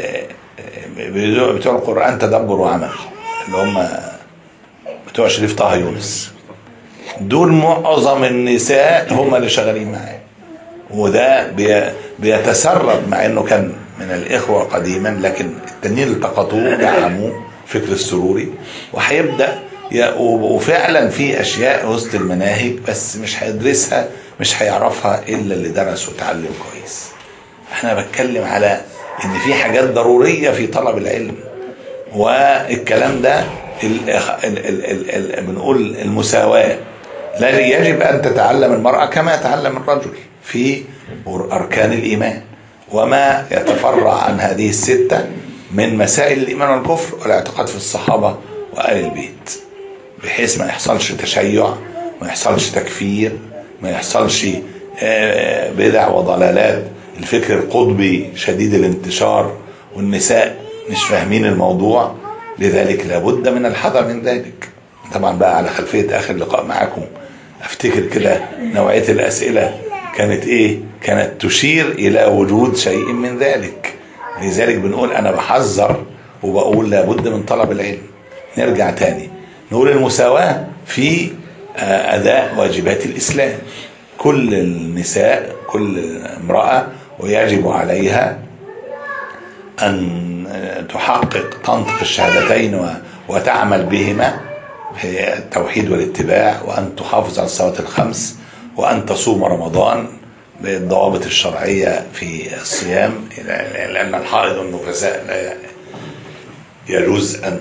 ال بتوع القرآن تدبر وعمل، اللي هم بتوع شريف طه يونس، دول معظم النساء هم اللي شغالين معاه، وده بي بيتسرب مع انه كان من الاخوة قديما، لكن التانيين التقطوه دعموه فكر السروري، وهيبدأ وفعلا في اشياء وسط المناهج بس مش هيدرسها، مش هيعرفها الا اللي درس وتعلم كويس. احنا بتكلم على ان في حاجات ضرورية في طلب العلم، والكلام ده ال ال ال ال ال بنقول المساواة. لا يجب ان تتعلم المرأة كما يتعلم الرجل في اركان الايمان، وما يتفرع عن هذه الستة من مسائل الايمان والكفر والاعتقاد في الصحابة وآل البيت، بحيث ما يحصلش تشيع، ما يحصلش تكفير، ما يحصلش بدع وضلالات، الفكر القطبي شديد الانتشار والنساء مش فاهمين الموضوع. لذلك لابد من الحذر من ذلك. طبعا بقى على خلفية آخر لقاء معكم افتكر كده نوعية الأسئلة كانت ايه؟ كانت تشير إلى وجود شيء من ذلك. لذلك بنقول أنا بحذر وبقول لابد من طلب العلم. نرجع تاني نقول المساواة في أداء واجبات الإسلام. كل النساء، كل امرأة ويجب عليها أن تحقق تنطق الشهادتين وتعمل بهما في التوحيد والاتباع، وأن تحافظ على الصلوات الخمس، وأن تصوم رمضان بالضوابط الشرعية في الصيام، لأن الحائض والنفساء لا يجوز أن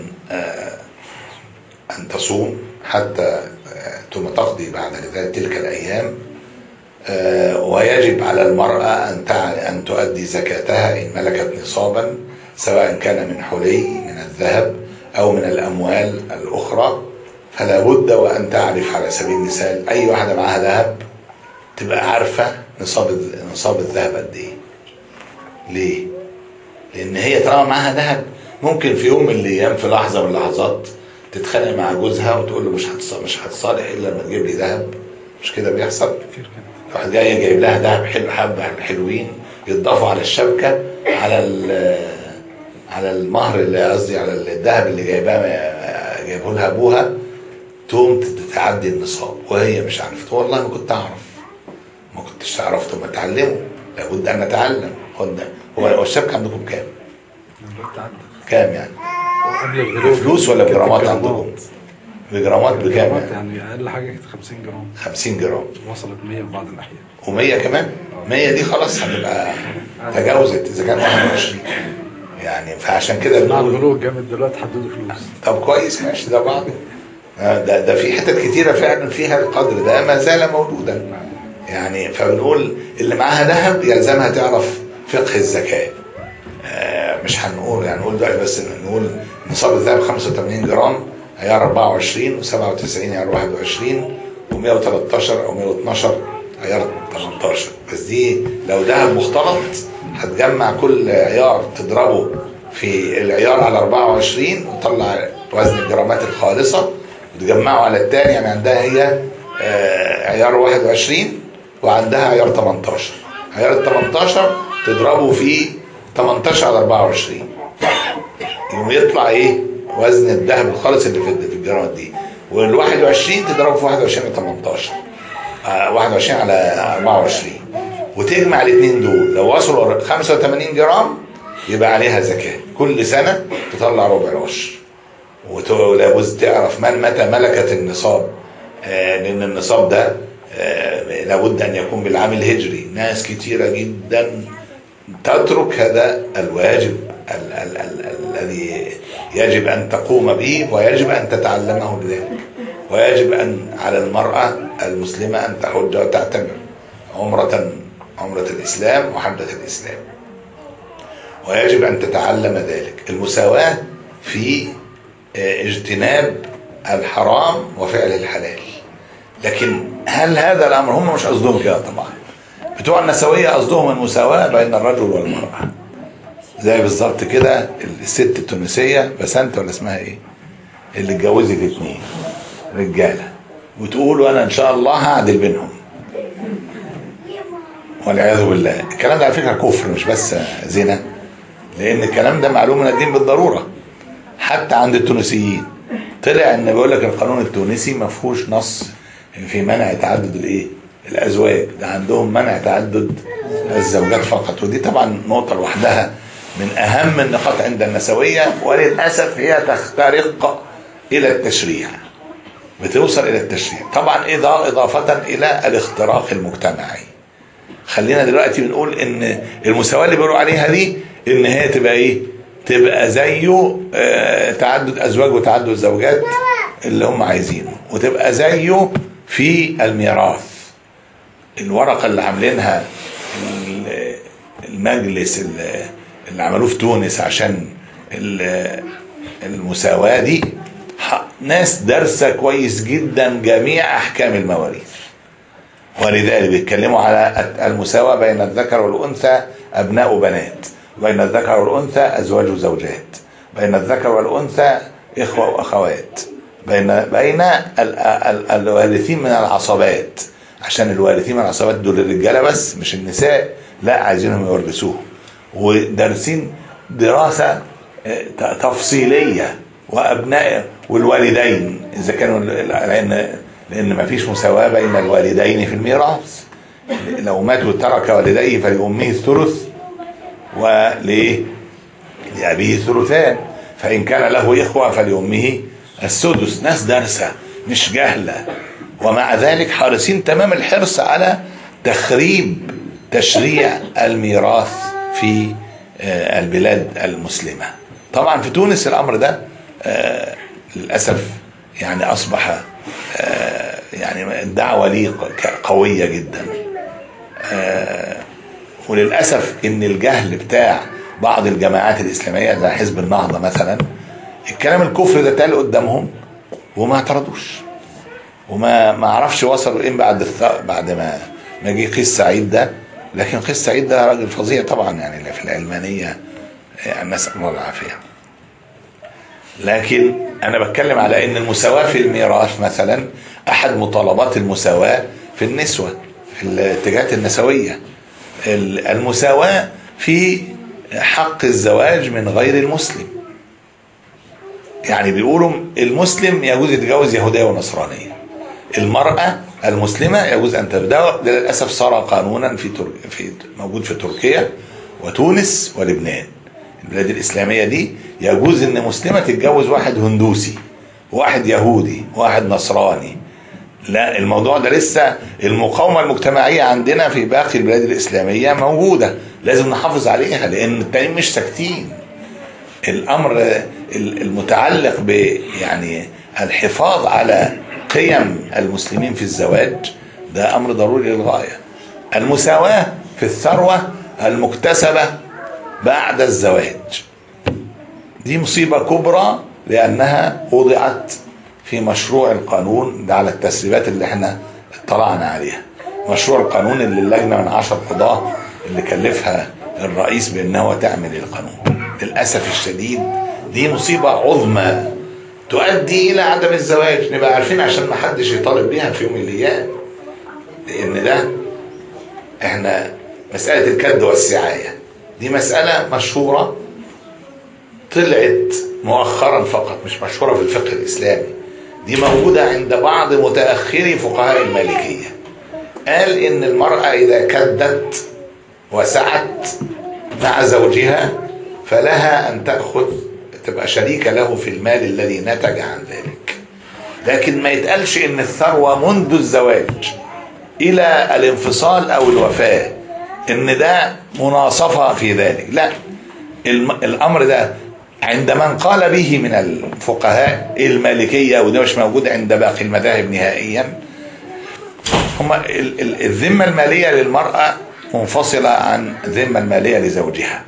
أن تصوم حتى ثم تقضي بعد ذلك تلك الأيام. ويجب على المرأة أن أن تؤدي زكاتها إن ملكت نصابا، سواء كان من حلي من الذهب أو من الأموال الأخرى. فلا بد وأن تعرف على سبيل المثال أي واحدة معها ذهب تبقى عارفة نصاب نصاب الذهب قد إيه. ليه؟ لأن هي طالما معها ذهب ممكن في يوم من الأيام في لحظة من اللحظات تتخانق مع جوزها وتقول له مش مش هتصالح إلا لما تجيب لي ذهب. مش كده بيحصل؟ واحد جاي جايب لها ذهب حلو، حبة حلوين يضافوا على الشبكة على على المهر اللي قصدي على الذهب اللي جايباه جايبه لها ابوها، تقوم تتعدي النصاب وهي مش عارفه. والله ما كنت اعرف، ما كنتش تعرف. ثم تعلموا، لابد ان نتعلم. هو الشبكة عندكم كام؟ كام يعني؟ بفلوس ولا بجرامات عندكم؟ بجرامات بكام يعني؟ يعني اقل حاجه كانت خمسين جرام. خمسين جرام وصلت مية في بعض الاحيان. ومية كمان؟ مية دي خلاص هتبقى تجاوزت اذا كان واحد وعشرين. يعني فعشان كده مع بنقول الغلو الجامد دلوقتي حددوا فلوس. طب كويس ماشي ده بعض. ده ده في حتت كتيره فعلا فيها القدر ده ما زال موجودا يعني. فبنقول اللي معاها ذهب يلزمها تعرف فقه الزكاه. آه مش هنقول يعني نقول دلوقتي بس نقول نصاب الذهب خمسة وثمانين جرام عيار أربعة وعشرين وسبعة وتسعين عيار واحد وعشرين ومية وتلتاشر او مية واتناشر عيار تمنتاشر. بس دي لو ذهب مختلط هتجمع كل عيار تضربه في العيار على أربعة وعشرين وتطلع وزن الجرامات الخالصه وتجمعه على الثاني. يعني عندها هي آه عيار واحد وعشرين وعندها عيار تمنتاشر. عيار ال تمنتاشر تضربه في تمنتاشر على أربعة وعشرين يقوم يطلع ايه وزن الذهب الخالص اللي في الجرامات دي. وال واحد وعشرين تضربه في واحد وعشرين على تمنتاشر آه واحد وعشرين على أربعة وعشرين وتجمع الاثنين دول. لو وصلوا خمسة وثمانين جرام يبقى عليها زكاه. كل سنه تطلع ربع العشر. ولابد تعرف من متى ملكت النصاب. آه لان النصاب ده آه لابد ان يكون بالعام الهجري. ناس كتيره جدا تترك هذا الواجب الذي يجب ان تقوم به ويجب ان تتعلمه بذلك. ويجب ان على المراه المسلمه ان تحج وتعتمر عمره عمره الاسلام وحجه الاسلام. ويجب ان تتعلم ذلك. المساواه في اجتناب الحرام وفعل الحلال. لكن هل هذا الامر هم مش قصدهم كده طبعا. بتوع النسويه قصدهم المساواه بين الرجل والمراه. زي بالظبط كده الست التونسيه بسنت ولا اسمها ايه اللي اتجوزت اثنين رجاله وتقولوا انا ان شاء الله هعدل بينهم والعياذ بالله. الكلام ده على فكره كفر مش بس زنا. لان الكلام ده معلوم من الدين بالضروره. حتى عند التونسيين طلع ان بيقول لك القانون التونسي ما فيهوش نص في منع تعدد الايه الازواج. ده عندهم منع تعدد الزوجات فقط. ودي طبعا نقطه لوحدها من اهم النقاط عند النسويه. وللاسف هي تخترق الى التشريع. بتوصل الى التشريع طبعا اضافه الى الاختراق المجتمعي. خلينا دلوقتي بنقول ان المساواه اللي بيقولوا عليها دي ان هي تبقى ايه تبقى زيه آه تعدد ازواج وتعدد زوجات اللي هم عايزينه. وتبقى زيه في الميراث. الورقه اللي عاملينها المجلس اللي عملوه في تونس عشان المساواه دي ناس دارسه كويس جدا جميع احكام المواريث. ولذلك بيتكلموا على المساواه بين الذكر والانثى ابناء وبنات. بين الذكر والأنثى أزواج وزوجات. بين الذكر والأنثى إخوة وأخوات. بين بين ال ال الوارثين من العصبات. عشان الوارثين من العصبات دول الرجالة بس مش النساء. لا عايزينهم يورثوهم. ودارسين دراسة تفصيلية. وأبناء والوالدين إذا كانوا لأن لأن ما فيش مساواة بين الوالدين في الميراث. لو مات وترك والديه فلأمه الثلث وليه لأبيه الثلثان. فإن كان له إخوة فلأمه السدس. ناس دارسة مش جهلة. ومع ذلك حريصين تمام الحرص على تخريب تشريع الميراث في البلاد المسلمة. طبعا في تونس الأمر ده للأسف يعني أصبح يعني الدعوة ليه قوية جدا. وللأسف إن الجهل بتاع بعض الجماعات الإسلامية زي حزب النهضة مثلا الكلام الكفر ده اتقال قدامهم وما اعترضوش. وما ما اعرفش وصلوا إيه بعد الث... بعد ما ما جه قيس سعيد ده. لكن قيس سعيد ده راجل فظيع طبعا يعني في العلمانية يعني نسأل الله العافية. لكن أنا بتكلم على إن المساواة في الميراث مثلا أحد مطالبات المساواة في النسوة في الاتجاهات النسوية. المساواة في حق الزواج من غير المسلم. يعني بيقولوا المسلم يجوز يتجوز يهودية ونصرانية. المرأة المسلمة يجوز أن تبدأ. للأسف صار قانونا في, تر... في موجود في تركيا وتونس ولبنان. البلاد الإسلامية دي يجوز أن مسلمة تتجوز واحد هندوسي واحد يهودي واحد نصراني. لا الموضوع ده لسه المقاومة المجتمعية عندنا في باقي البلاد الإسلامية موجودة. لازم نحافظ عليها لأن التانيين مش ساكتين. الامر المتعلق ب يعني الحفاظ على قيم المسلمين في الزواج ده امر ضروري للغايه. المساواه في الثروه المكتسبه بعد الزواج دي مصيبه كبرى، لانها وضعت في مشروع القانون ده على التسريبات اللي احنا اطلعنا عليها. مشروع القانون اللي اللجنه من عشر قضاه اللي كلفها الرئيس بانه تعمل القانون، للاسف الشديد دي مصيبه عظمى تؤدي الى عدم الزواج. نبقى عارفين عشان ما حدش يطالب بيها في يوم من الايام، لان ده احنا مساله الكد والسعايه دي مساله مشهوره طلعت مؤخرا فقط، مش مشهوره في الفقه الاسلامي. دي موجوده عند بعض متاخري فقهاء المالكيه. قال ان المراه اذا كدت وسعت مع زوجها فلها ان تاخذ تبقى شريكه له في المال الذي نتج عن ذلك، لكن ما يتقالش ان الثروه منذ الزواج الى الانفصال او الوفاه ان ده مناصفه في ذلك. لا، الامر ده عند من قال به من الفقهاء المالكيه، وده مش موجود عند باقي المذاهب نهائيا. هم الذمه الماليه للمراه منفصله عن الذمه الماليه لزوجها،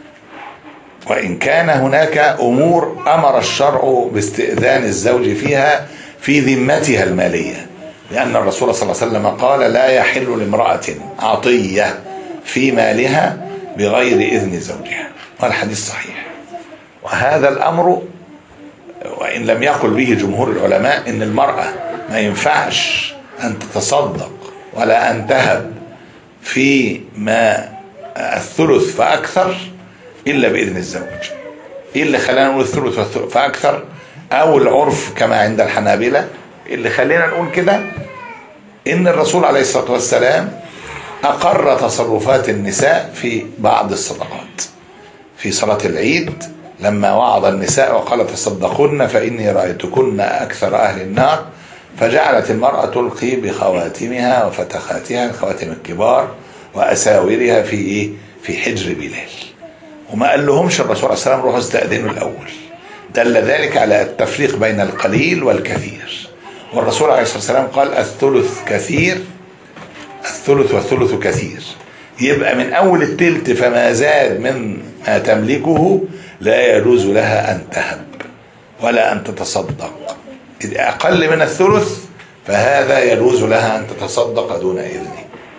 وإن كان هناك أمور أمر الشرع باستئذان الزوج فيها في ذمتها المالية، لأن الرسول صلى الله عليه وسلم قال لا يحل لامرأة عطية في مالها بغير إذن زوجها، والحديث صحيح. وهذا الأمر وإن لم يقل به جمهور العلماء إن المرأة ما ينفعش أن تتصدق ولا أن تهب في ما الثلث فأكثر إلا بإذن الزوج. إيه اللي خلينا نقول الثلث فأكثر أو العرف كما عند الحنابلة؟ اللي خلينا نقول كده إن الرسول عليه الصلاة والسلام أقر تصرفات النساء في بعض الصدقات. في صلاة العيد لما وعظ النساء وقال تصدقن فإني رأيتكن أكثر أهل النار، فجعلت المرأة تلقي بخواتمها وفتخاتها الخواتم الكبار وأساورها في إيه؟ في حجر بلال. وما قال لهمش الرسول عليه الصلاة والسلام روحوا استأذنوا الأول. دل ذلك على التفريق بين القليل والكثير. والرسول عليه الصلاة والسلام قال الثلث كثير، الثلث والثلث كثير. يبقى من أول التلت فما زاد من ما تملكه لا يجوز لها أن تهب ولا أن تتصدق. إذا أقل من الثلث فهذا يجوز لها أن تتصدق دون إذنه.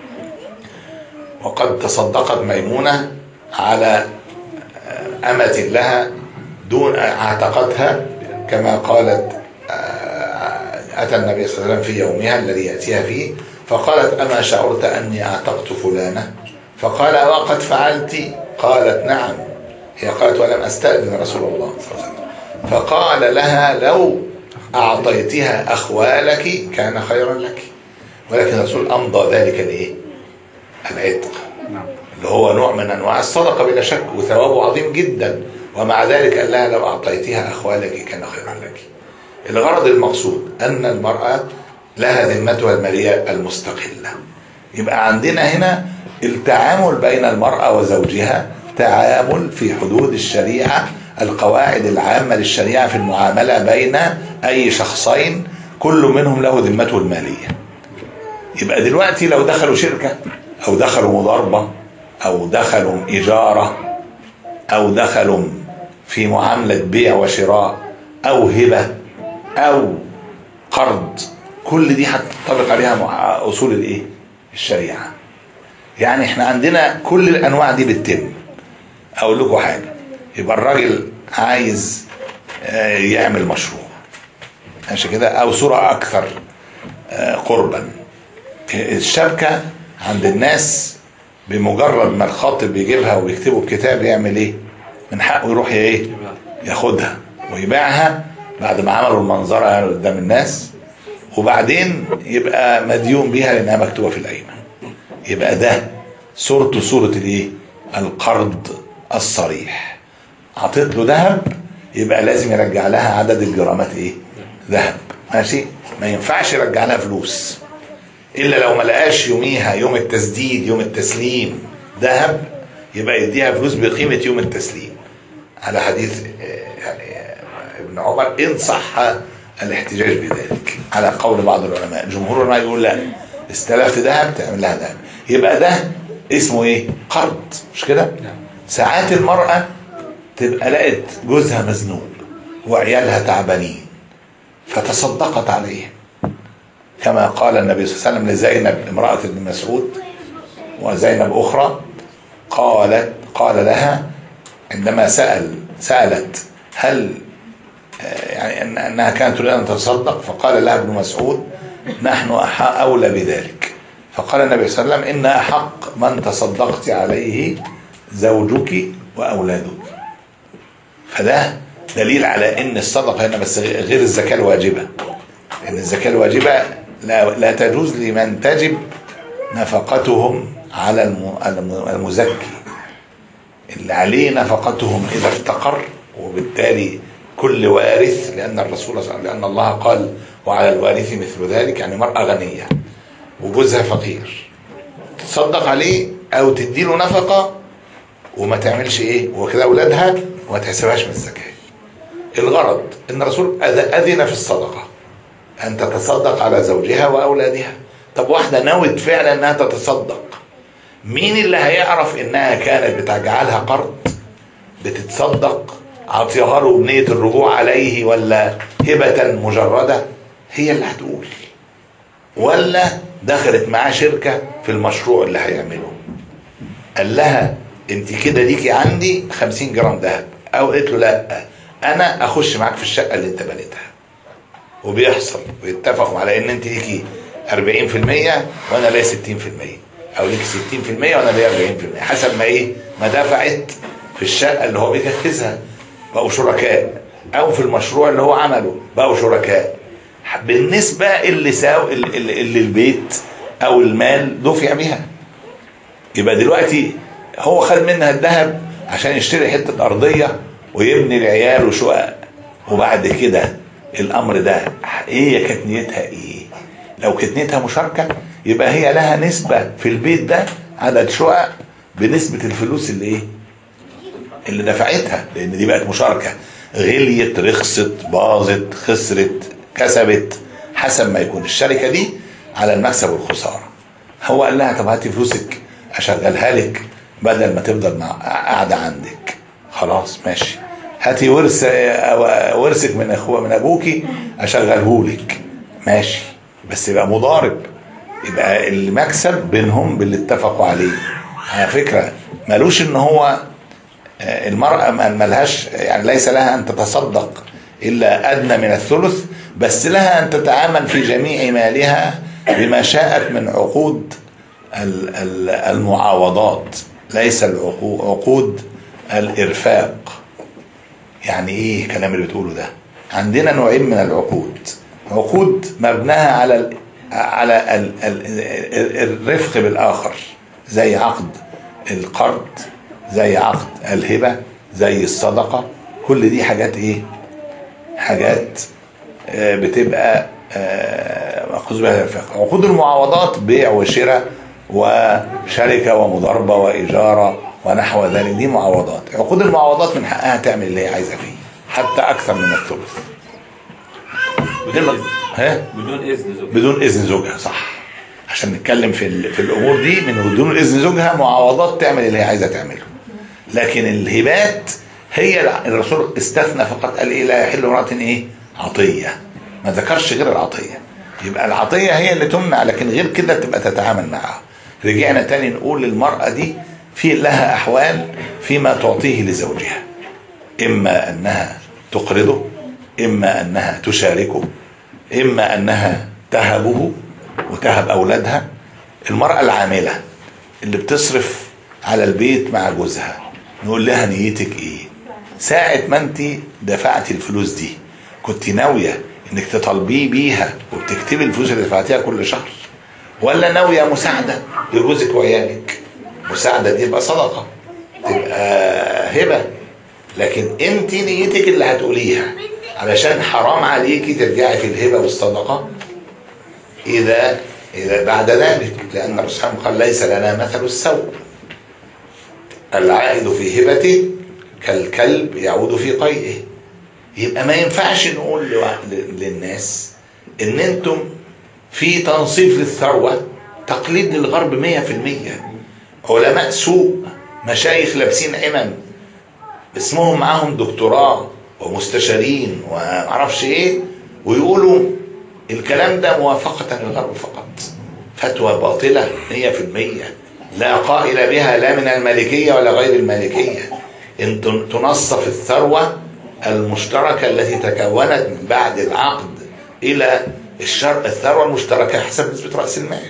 وقد تصدقت ميمونة على أمة لها دون اعتقتها، كما قالت أتى النبي صلى الله عليه وسلم في يومها الذي يأتيها فيه فقالت أما شعرت أني اعتقت فلانة؟ فقال وقد فعلت؟ قالت نعم. هي قالت ولم أستأذن رسول الله صلى الله عليه وسلم. فقال لها لو أعطيتها أخوالك كان خيرا لك، ولكن الرسول أمضى ذلك لإيه؟ العتق، اللي هو نوع من أنواع الصدقة بلا شك وثوابه عظيم جدا، ومع ذلك قال لها لو أعطيتها أخوالك كان خيرا لك. الغرض المقصود أن المرأة لها ذمتها المالية المستقلة. يبقى عندنا هنا التعامل بين المرأة وزوجها تعامل في حدود الشريعة، القواعد العامة للشريعة في المعاملة بين أي شخصين كل منهم له ذمته المالية. يبقى دلوقتي لو دخلوا شركة أو دخلوا مضاربة أو دخلوا إجارة أو دخلوا في معاملة بيع وشراء أو هبة أو قرض، كل دي هتطبق عليها أصول الإيه؟ الشريعة. يعني احنا عندنا كل الأنواع دي بتتم. أقول لكم حاجة، يبقى الراجل عايز يعمل مشروع ماشي كده أو صورة أكثر قربا، الشبكة عند الناس بمجرد ما الخاطب بيجيبها ويكتبه بكتاب يعمل ايه؟ من حقه يروح ايه؟ ياخدها ويبيعها بعد ما عملوا المنظرة يعني قدام الناس، وبعدين يبقى مديون بيها لانها مكتوبة في الأيمن. يبقى ده صورته صورة الايه؟ القرض الصريح. عطيت له ذهب يبقى لازم يرجع لها عدد الجرامات ايه؟ ذهب، ماشي؟ ما ينفعش يرجع لها فلوس إلا لو ما لقاش يوميها يوم التسديد يوم التسليم ذهب، يبقى يديها فلوس بقيمة يوم التسليم على حديث يعني ابن عمر إن صح الاحتجاج بذلك على قول بعض العلماء. جمهور العلماء يقول لا، استلفت ذهب تعمل لها ذهب، يبقى ده اسمه ايه؟ قرض، مش كده؟ ساعات المرأة تبقى لقت جوزها مزنوق وعيالها تعبانين فتصدقت عليه، كما قال النبي صلى الله عليه وسلم لزينب امرأة ابن مسعود وزينب أخرى، قالت قال لها عندما سأل سألت هل يعني أنها كانت تريد أن تتصدق، فقال لها ابن مسعود نحن أولى بذلك، فقال النبي صلى الله عليه وسلم إن أحق من تصدقت عليه زوجك وأولادك. فده دليل على إن الصدقة هنا بس غير الزكاة الواجبة، إن الزكاة الواجبة لا, لا تجوز لمن تجب نفقتهم على المزكي، اللي عليه نفقتهم إذا افتقر، وبالتالي كل وارث، لأن الرسول صلى الله عليه وسلم لأن الله قال وعلى الوارث مثل ذلك، يعني مرأة غنية وجوزها فقير تصدق عليه أو تديله نفقة وما تعملش إيه وكذا أولادها وما تحسبهاش من الزكاة. الغرض إن الرسول أذن في الصدقة أن تتصدق على زوجها وأولادها. طب واحدة نوت فعلا أنها تتصدق، مين اللي هيعرف إنها كانت بتجعلها قرض بتتصدق عطيها له بنية الرجوع عليه ولا هبة مجردة؟ هي اللي هتقول، ولا دخلت معاه شركة في المشروع اللي هيعمله، قال لها انت كده ليكي عندي خمسين جرام ذهب، او قلت له لا انا اخش معاك في الشقة اللي انت بنيتها، وبيحصل ويتفقوا على ان انت ليكي أربعين في المية وانا ليا ستين في المية، او ليكي ستين في المية وانا ليا أربعين في المية، حسب ما ايه ما دفعت في الشقة اللي هو بيجهزها، بقوا شركاء، او في المشروع اللي هو عمله بقوا شركاء بالنسبة اللي ساو اللي, اللي البيت او المال دفع بها. يبقى دلوقتي هو خد منها الذهب عشان يشتري حتة ارضية ويبني العيال وشقق، وبعد كده الامر ده ايه كانت نيتها ايه؟ لو كانت نيتها مشاركة يبقى هي لها نسبة في البيت ده عدد شقق بنسبة الفلوس اللي ايه اللي دفعتها، لان دي بقت مشاركة، غليت رخصت باظت خسرت كسبت حسب ما يكون الشركة دي على المكسب والخسارة. هو قال لها طب هاتي فلوسك اشغلها لك بدل ما تفضل مع قاعدة عندك، خلاص ماشي، هاتي ورث ورثك من اخوه من ابوكي اشغله لك، ماشي، بس يبقى مضارب، يبقى المكسب بينهم باللي اتفقوا عليه. على فكرة مالوش ان هو المرأة ملهاش يعني ليس لها ان تتصدق الا ادنى من الثلث، بس لها ان تتعامل في جميع مالها بما شاءت من عقود المعاوضات، ليس عقود الارفاق. يعني ايه الكلام اللي بتقوله ده؟ عندنا نوعين من العقود، عقود مبناها على على ال ال الرفق بالاخر، زي عقد القرض، زي عقد الهبة، زي الصدقة، كل دي حاجات ايه؟ حاجات بتبقى مأخوذ بها الرفق. عقود المعاوضات بيع وشراء وشركة ومضاربة وإجارة ونحو ذلك، دي معاوضات. عقود المعاوضات من حقها تعمل اللي هي عايزة فيه حتى أكثر من الثلث بدون ها بدون إذن زوجها، بدون إذن زوجها، صح، عشان نتكلم في في الأمور دي من بدون إذن زوجها. معاوضات تعمل اللي هي عايزة تعمله، لكن الهبات هي الرسول استثنى فقط، قال إيه؟ لا يحل امرأة إيه؟ عطية، ما ذكرش غير العطية. يبقى العطية هي اللي تمنع، لكن غير كده تبقى تتعامل معها. رجعنا تاني نقول للمرأة دي في لها أحوال فيما تعطيه لزوجها، إما أنها تقرضه، إما أنها تشاركه، إما أنها تهبه وتهب أولادها. المرأة العاملة اللي بتصرف على البيت مع جوزها نقول لها نيتك إيه؟ ساعة ما أنت دفعتي الفلوس دي كنت ناوية إنك تطالبيه بيها وبتكتبي الفلوس اللي دفعتيها كل شهر، ولا ناوية مساعدة لجوزك وعيالك؟ مساعدة دي يبقى صدقة، تبقى هبة، لكن انت نيتك اللي هتقوليها، علشان حرام عليكي ترجعي في الهبة والصدقة إذا إذا بعد ذلك، لأن الرسول قال ليس لنا مثل السوء، العائد في هبته كالكلب يعود في قيئه. يبقى ما ينفعش نقول للناس ان انتم في تنصيف للثروة تقليد للغرب مية في المية. علماء سوء، مشايخ لابسين عمم اسمهم معاهم دكتوراه ومستشارين ومعرفش ايه، ويقولوا الكلام ده موافقة للغرب فقط. فتوى باطلة مية في المية لا قائل بها لا من المالكية ولا غير المالكية. ان تنصف الثروة المشتركة التي تكونت من بعد العقد الى الشر الثروة المشتركة حسب نسبة رأس المال.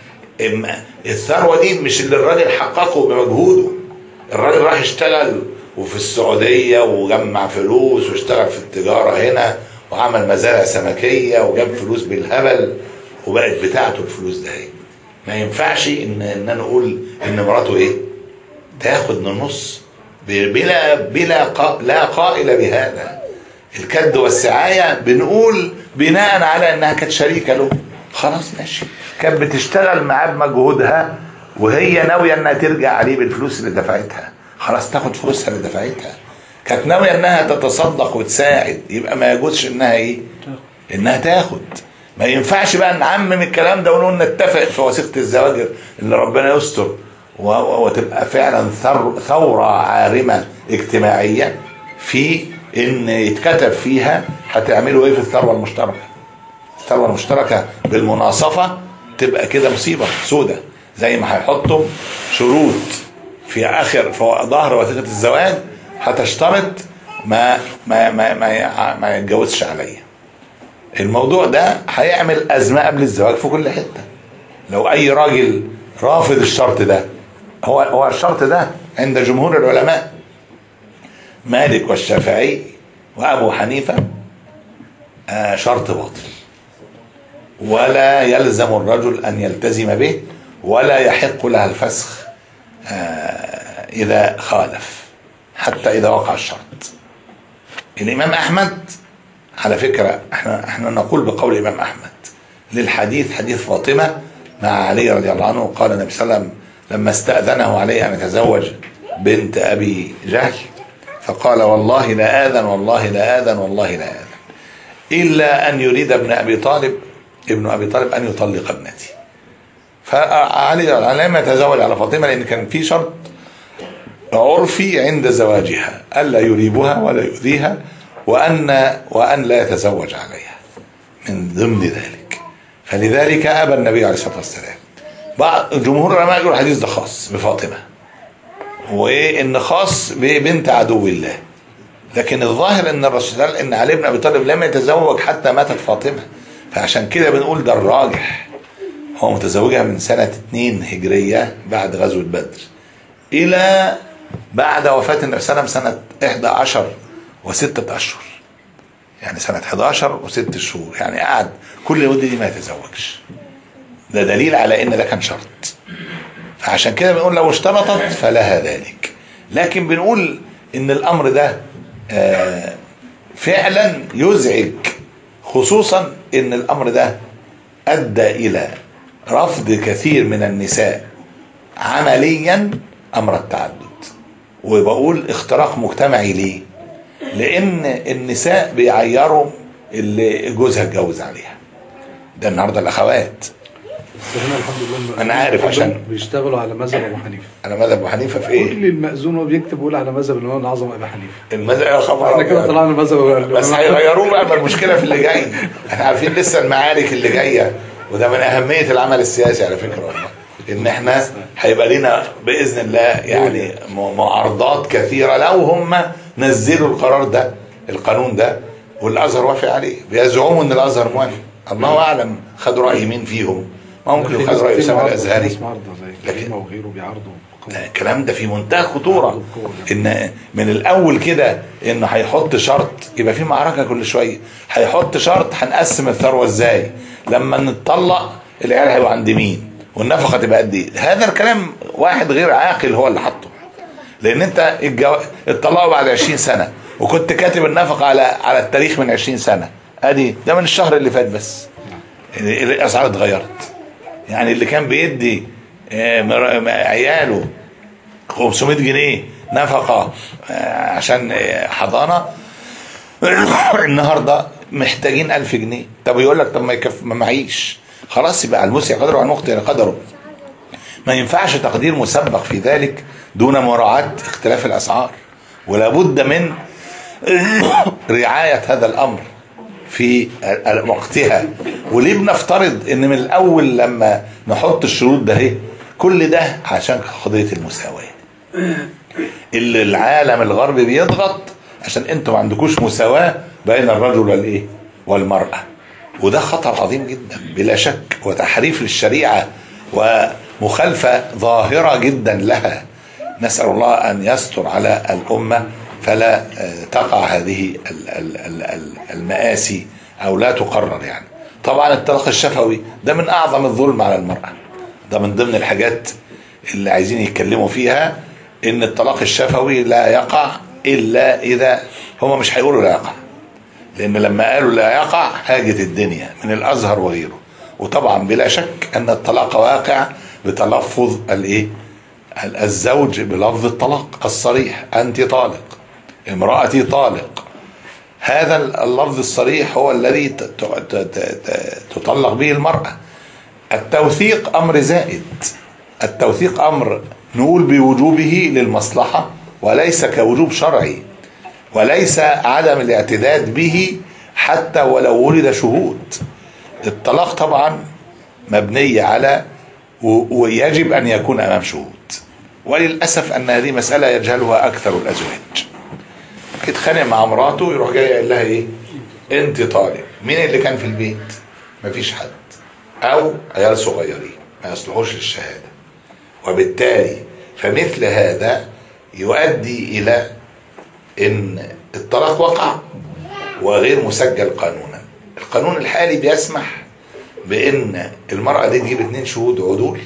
الثروة دي مش اللي الراجل حققه بمجهوده. الراجل راح يشتغل وفي السعودية وجمع فلوس واشتغل في التجارة هنا وعمل مزارع سمكية وجاب فلوس بالهبل وبقت بتاعته الفلوس ده. هي ما ينفعش ان ان انا اقول ان مراته ايه تاخد من النص بلا بلا قا لا قائل بهذا. الكد والسعاية بنقول بناء على انها كانت شريكة له، خلاص ماشي، كانت بتشتغل معاه بمجهودها وهي ناوية انها ترجع عليه بالفلوس اللي دفعتها، خلاص تاخد فلوسها اللي دفعتها. كانت ناوية انها تتصدق وتساعد، يبقى ما يجوزش انها ايه انها تاخد. ما ينفعش بقى نعمم الكلام ده ونقول نتفق في وثيقة الزواج اللي ربنا يستر وتبقى فعلا ثورة عارمة اجتماعية في ان يتكتب فيها هتعملوا ايه في الثروة المشتركة. الثروة المشتركة بالمناصفة تبقى كده مصيبة سودة، زي ما هيحطوا شروط في اخر في ظهر وثيقة الزواج هتشترط ما ما ما ما, ما يتجوزش عليا. الموضوع ده هيعمل ازمة قبل الزواج في كل حتة. لو اي راجل رافض الشرط ده، هو هو الشرط ده عند جمهور العلماء مالك والشافعي وابو حنيفة آه شرط باطل، ولا يلزم الرجل ان يلتزم به، ولا يحق لها الفسخ آه اذا خالف حتى اذا وقع الشرط. الامام احمد على فكرة احنا احنا نقول بقول الامام احمد للحديث حديث فاطمة مع علي رضي الله عنه، قال النبي صلى الله عليه وسلم لما استأذنه عليه ان يتزوج بنت ابي جهل فقال والله لا آذن والله لا آذن والله لا آذن إلا أن يريد ابن أبي طالب ابن أبي طالب أن يطلق ابنتي. فعلي لم يتزوج على فاطمة لأن كان في شرط عرفي عند زواجها ألا يريبها ولا يؤذيها وأن وأن لا يتزوج عليها من ضمن ذلك. فلذلك أبى النبي عليه الصلاة والسلام. بعض جمهور العلماء يقول الحديث ده خاص بفاطمة، وإن خاص ببنت عدو الله، لكن الظاهر ان الرسول قال ان علي بن ابي طالب لم يتزوج حتى ماتت فاطمه، فعشان كده بنقول ده الراجح. هو متزوجها من سنه اتنين هجريه بعد غزوه بدر الى بعد وفاه النبي صلى الله عليه وسلم سنه احدى عشر وستة اشهر، يعني سنه حداشر وست شهور، يعني قعد كل المده دي ما يتزوجش. ده دليل على ان ده كان شرط. فعشان كده بنقول لو اشترطت فلها ذلك، لكن بنقول ان الامر ده آه فعلا يزعج، خصوصا ان الامر ده ادى الى رفض كثير من النساء عمليا امر التعدد. وبقول اختراق مجتمعي ليه؟ لان النساء بيعيروا اللي جوزها اتجوز عليها. ده النهارده الاخوات هنا الحمد لله انا عارف عشان بيشتغلوا على مذهب ابو حنيفه. على مذهب ابو حنيفه في ايه؟ كل المأذون وهو بيكتب بيقول على مذهب الامام الاعظم ابي حنيفه. المذهب يا خبر احنا كده طلعنا مذهب بس هيغيروه بقى. المشكله في اللي جاي، احنا عارفين لسه المعارك اللي جايه، وده من اهميه العمل السياسي على فكره والله، ان احنا هيبقى لنا باذن الله يعني معارضات كثيره لو هم نزلوا القرار ده القانون ده والازهر وافق عليه. بيزعموا ان الازهر موافق، الله اعلم خدوا راي مين فيهم. ممكن يخذ رأي أسامة الأزهري، لكن الكلام ده في منتهى الخطورة. إن من الأول كده إنه هيحط شرط، يبقى في معركة كل شوية. هيحط شرط هنقسم الثروة إزاي، لما نتطلق العيال هيبقوا عند مين، والنفقة تبقى قد إيه. هذا الكلام واحد غير عاقل هو اللي حطه، لأن أنت اتطلقوا بعد عشرين سنة وكنت كاتب النفقة على على التاريخ من عشرين سنة. أدي ده من الشهر اللي فات بس الأسعار اتغيرت. يعني اللي كان بيدي عياله خمسمائة جنيه نفقة عشان حضانة النهاردة محتاجين ألف جنيه. طب يقول لك طب ما يكف ما معيش، خلاص يبقى على المسيء قدره وعلى المقتدر قدره. ما ينفعش تقدير مسبق في ذلك دون مراعاة اختلاف الأسعار، ولا بد من رعاية هذا الأمر في وقتها. وليه بنفترض ان من الاول لما نحط الشروط ده ايه؟ كل ده عشان قضية المساواة اللي العالم الغربي بيضغط عشان انتم ما عندكوش مساواة بين الرجل والايه والمرأة، وده خطر عظيم جدا بلا شك، وتحريف للشريعة ومخالفة ظاهرة جدا لها. نسأل الله ان يستر على الامة فلا تقع هذه المآسي او لا تقرر. يعني طبعا الطلاق الشفوي ده من اعظم الظلم على المرأة، ده من ضمن الحاجات اللي عايزين يتكلموا فيها، ان الطلاق الشفوي لا يقع الا اذا هما مش هيقولوا لا يقع، لان لما قالوا لا يقع هاجت الدنيا من الازهر وغيره. وطبعا بلا شك ان الطلاق واقع بتلفظ الايه الزوج بلفظ الطلاق الصريح، انت طالق، امرأتي طالق. هذا اللفظ الصريح هو الذي تطلق به المرأة. التوثيق امر زائد، التوثيق امر نقول بوجوبه للمصلحة وليس كوجوب شرعي، وليس عدم الاعتداد به حتى ولو ولد شهود. الطلاق طبعا مبنية على ويجب ان يكون امام شهود، وللأسف ان هذه مسألة يجهلها اكثر الازواج. يتخانق مع مراته يروح جاي يقول لها ايه؟ انت طالق. مين اللي كان في البيت؟ مفيش حد، او عيال صغيرين ما يصلحوش للشهادة. وبالتالي فمثل هذا يؤدي الى ان الطلاق وقع وغير مسجل قانونا. القانون الحالي بيسمح بان المرأة دي تجيب اتنين شهود عدول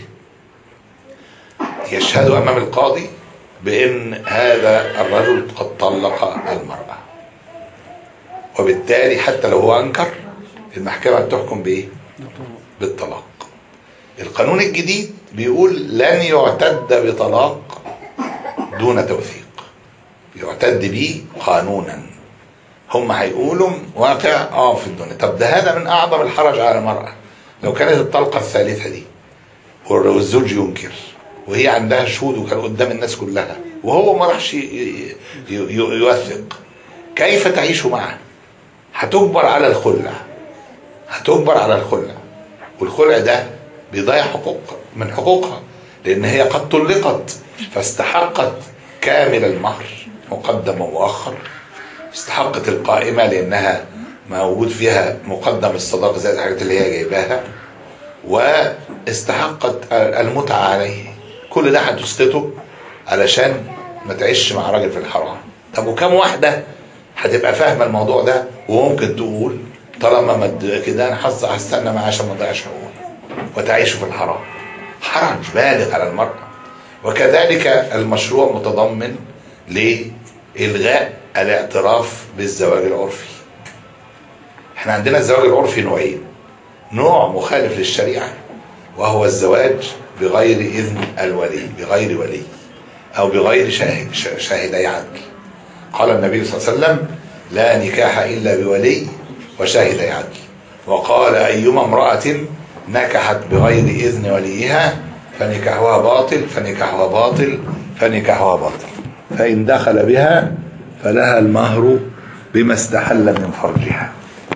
يشهدوا امام القاضي بان هذا الرجل قد طلق المرأة، وبالتالي حتى لو هو انكر المحكمة بتحكم بايه؟ بالطلاق. القانون الجديد بيقول لن يعتد بطلاق دون توثيق، يعتد به قانونا. هم هيقولوا واقع اه في الدنيا. طب ده هذا من اعظم الحرج على المرأة. لو كانت الطلقة الثالثة دي والزوج ينكر وهي عندها شهود وكان قدام الناس كلها وهو ما راحش يوثق، كيف تعيش معه؟ هتجبر على الخلع، هتجبر على الخلع، والخلع ده بيضيع حقوق من حقوقها، لان هي قد طلقت فاستحقت كامل المهر مقدم ومؤخر، استحقت القائمة لانها موجود فيها مقدم الصداق زي الحاجات اللي هي جايباها، واستحقت المتعة عليه. كل ده هتسقطه علشان ما تعيش مع راجل في الحرام. طب وكم واحدة هتبقى فاهمة الموضوع ده وممكن تقول طالما ما كده انا حظ هستنى معاه عشان ما اضيعش حقوقي وتعيش في الحرام؟ حرج بالغ على المرأة. وكذلك المشروع متضمن لإلغاء الاعتراف بالزواج العرفي. احنا عندنا الزواج العرفي نوعين، نوع مخالف للشريعة وهو الزواج بغير إذن الولي، بغير ولي أو بغير شاهد شاهدي عدل. قال النبي صلى الله عليه وسلم لا نكاح إلا بولي وشاهدي عدل. وقال أيما امرأة نكحت بغير إذن وليها فنكاحها باطل فنكاحها باطل فنكاحها باطل فإن دخل بها فلها المهر بما استحل من فرجها.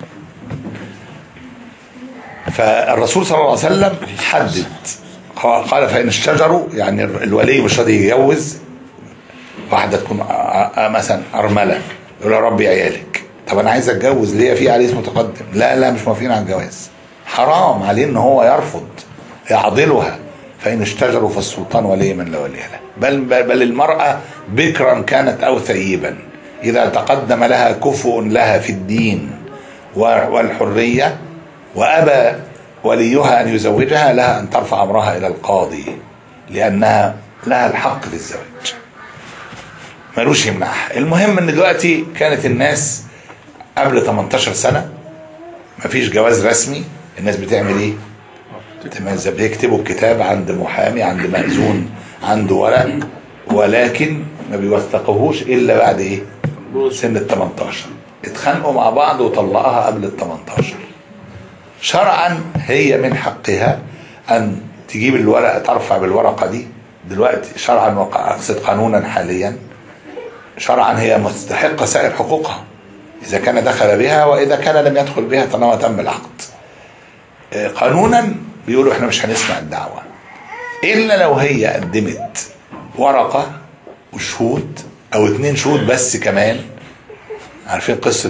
فالرسول صلى الله عليه وسلم حدد، قال فإن اشتجروا، يعني الولي مش راضي يتجوز واحدة تكون مثلا أرملة، يقول لها ربي عيالك. طب أنا عايز أتجوز ليه؟ في عريس متقدم. لا لا مش موافقين على الجواز، حرام عليه إن هو يرفض، يعضلها. فإن اشتجروا فالسلطان ولي من لا ولي له. بل, بل المرأة بكرا كانت أو ثيبا إذا تقدم لها كفؤ لها في الدين والحرية وأبى وليها أن يزوجها لها أن ترفع أمرها إلى القاضي، لأنها لها الحق في الزواج، ملوش يمنعها. المهم أن دلوقتي كانت الناس قبل ثمانية عشر سنة مفيش جواز رسمي، الناس بتعمل إيه؟ بيكتبوا الكتاب عند محامي، عند مأذون، عنده ورق، ولكن ما بيوثقوهوش الا بعد ايه؟ سن ال تمنتاشر. اتخانقوا مع بعض وطلقها قبل ال تمنتاشر. شرعا هي من حقها ان تجيب الورقه، ترفع بالورقه دي دلوقتي شرعا، واقصد قانونا حاليا، شرعا هي مستحقه سائر حقوقها اذا كان دخل بها واذا كان لم يدخل بها طالما تم العقد. قانونا بيقولوا احنا مش هنسمع الدعوه الا لو هي قدمت ورقه وشهود او اتنين شهود بس كمان. عارفين قصه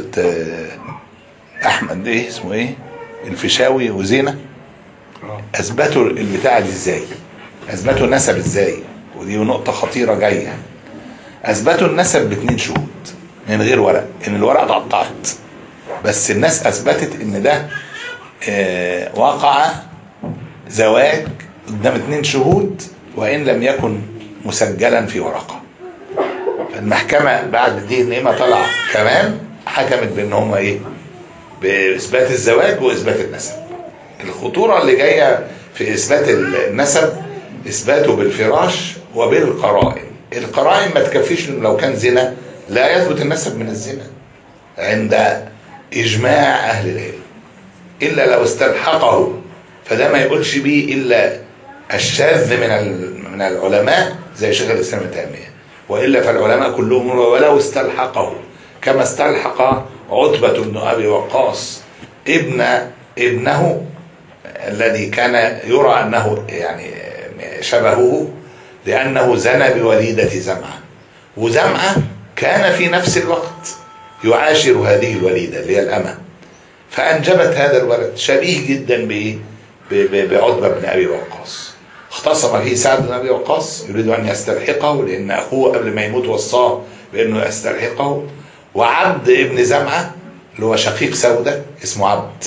احمد ايه اسمه ايه الفيشاوي وزينه؟ اثبتوا البتاعه دي ازاي؟ اثبتوا النسب ازاي؟ ودي نقطه خطيره جايه. اثبتوا النسب باتنين شهود من غير ورق، ان الورقه اتقطعت بس الناس اثبتت ان ده اه وقع زواج قدام اتنين شهود وان لم يكن مسجلا في ورقه. المحكمه بعد دي ان ما طلع كمان حكمت بان هم ايه؟ باثبات الزواج واثبات النسب. الخطوره اللي جايه في اثبات النسب اثباته بالفراش وبالقرائن. القرائن ما تكفيش لو كان زنا، لا يثبت النسب من الزنا عند اجماع اهل العلم الا لو استلحقه، فده ما يقولش بيه الا الشاذ من من العلماء زي شيخ الاسلام ابن تيميه، والا فالعلماء كلهم ولو استلحقه، كما استلحق عتبة بن ابي وقاص ابن ابنه الذي كان يرى انه يعني شبهه لانه زنى بوليدة زمعة، وزمعة كان في نفس الوقت يعاشر هذه الوليدة اللي هي الأمة، فأنجبت هذا الولد شبيه جدا بإيه؟ بعتبة بن أبي وقاص. اختصم فيه سعد بن أبي وقاص يريد أن يستلحقه لأن أخوه قبل ما يموت وصاه بأنه يستلحقه، وعبد ابن زمعة اللي هو شقيق سودة اسمه عبد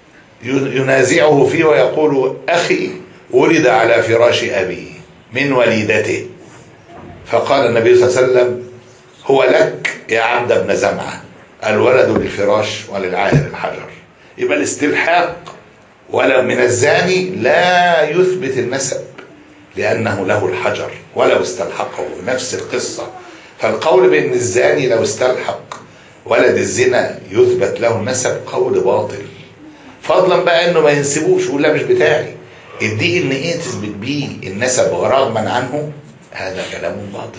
ينازعه فيه ويقول أخي ولد على فراش أبي من وليدته، فقال النبي صلى الله عليه وسلم هو لك يا عبد بن زمعة، الولد للفراش وللعاهر الحجر. يبقى الاستلحاق ولا من الزاني لا يثبت النسب لأنه له الحجر ولو استلحقه، نفس القصة. فالقول بأن الزاني لو استلحق ولد الزنا يثبت له النسب قول باطل، فضلا بقى انه ما ينسبوش يقول لا مش بتاعي، الدي ان ايه تثبت بيه النسب رغما عنه، هذا كلام باطل.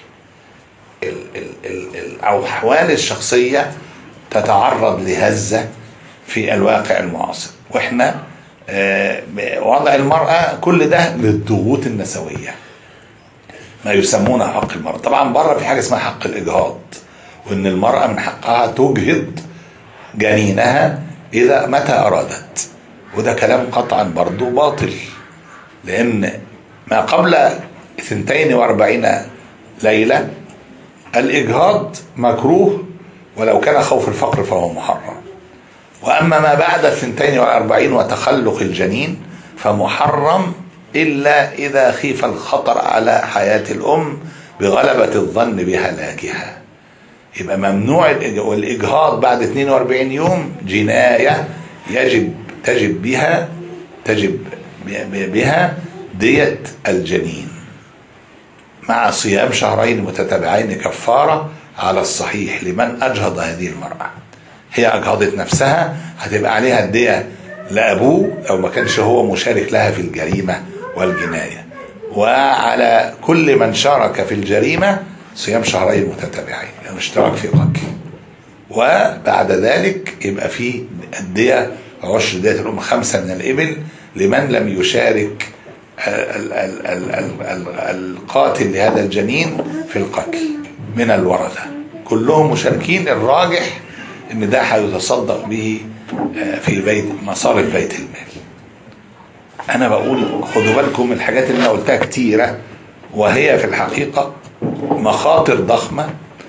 الأحوال الشخصية تتعرض لهزة في الواقع المعاصر، واحنا وضع المرأة كل ده للضغوط النسوية، ما يسمونه حق المرأة. طبعا بره في حاجة اسمها حق الإجهاض، وإن المرأة من حقها تجهض جنينها إذا متى أرادت، وده كلام قطعا برضو باطل، لأن ما قبل اثنتين واربعين ليلة الإجهاض مكروه ولو كان خوف الفقر فهو محرم، وأما ما بعد اثنتين واربعين وتخلق الجنين فمحرم إلا إذا خيف الخطر على حياة الأم بغلبة الظن بهلاكها. يبقى ممنوع الإجهاض بعد اثنين واربعين يوم، جناية يجب تجب بها تجب بها دية الجنين مع صيام شهرين متتابعين كفارة على الصحيح لمن أجهض هذه المرأة. هي أجهضت نفسها هتبقى عليها الدية لأبوه لو ما كانش هو مشارك لها في الجريمة والجناية، وعلى كل من شارك في الجريمة صيام شهرين متتابعين لأنه اشترك في قتل، وبعد ذلك يبقى في الدية عشر دية الأم خمسة من الإبل لمن لم يشارك القاتل لهذا الجنين في القتل من الورثة، كلهم مشاركين. الراجح ان ده هيتصدق به في بيت مصارف بيت المال. انا بقول خدوا بالكم الحاجات اللي انا قلتها كتيرة، وهي في الحقيقة مخاطر ضخمة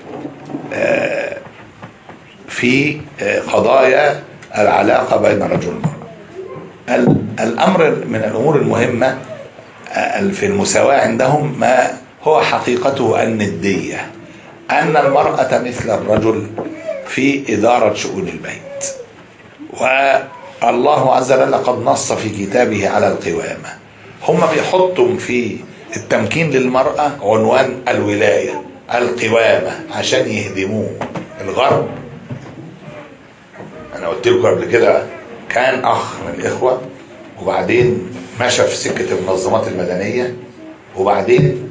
في قضايا العلاقة بين الرجل والمرأة. الامر من الامور المهمة في المساواة عندهم ما هو حقيقته الندية، أن المرأة مثل الرجل في إدارة شؤون البيت، والله عز وجل قد نص في كتابه على القوامة. هم بيحطوا في التمكين للمرأة عنوان الولاية القوامة عشان يهدموه. الغرب انا قلت لكم قبل كده كان اخ من الاخوة وبعدين مشى في سكة المنظمات المدنية وبعدين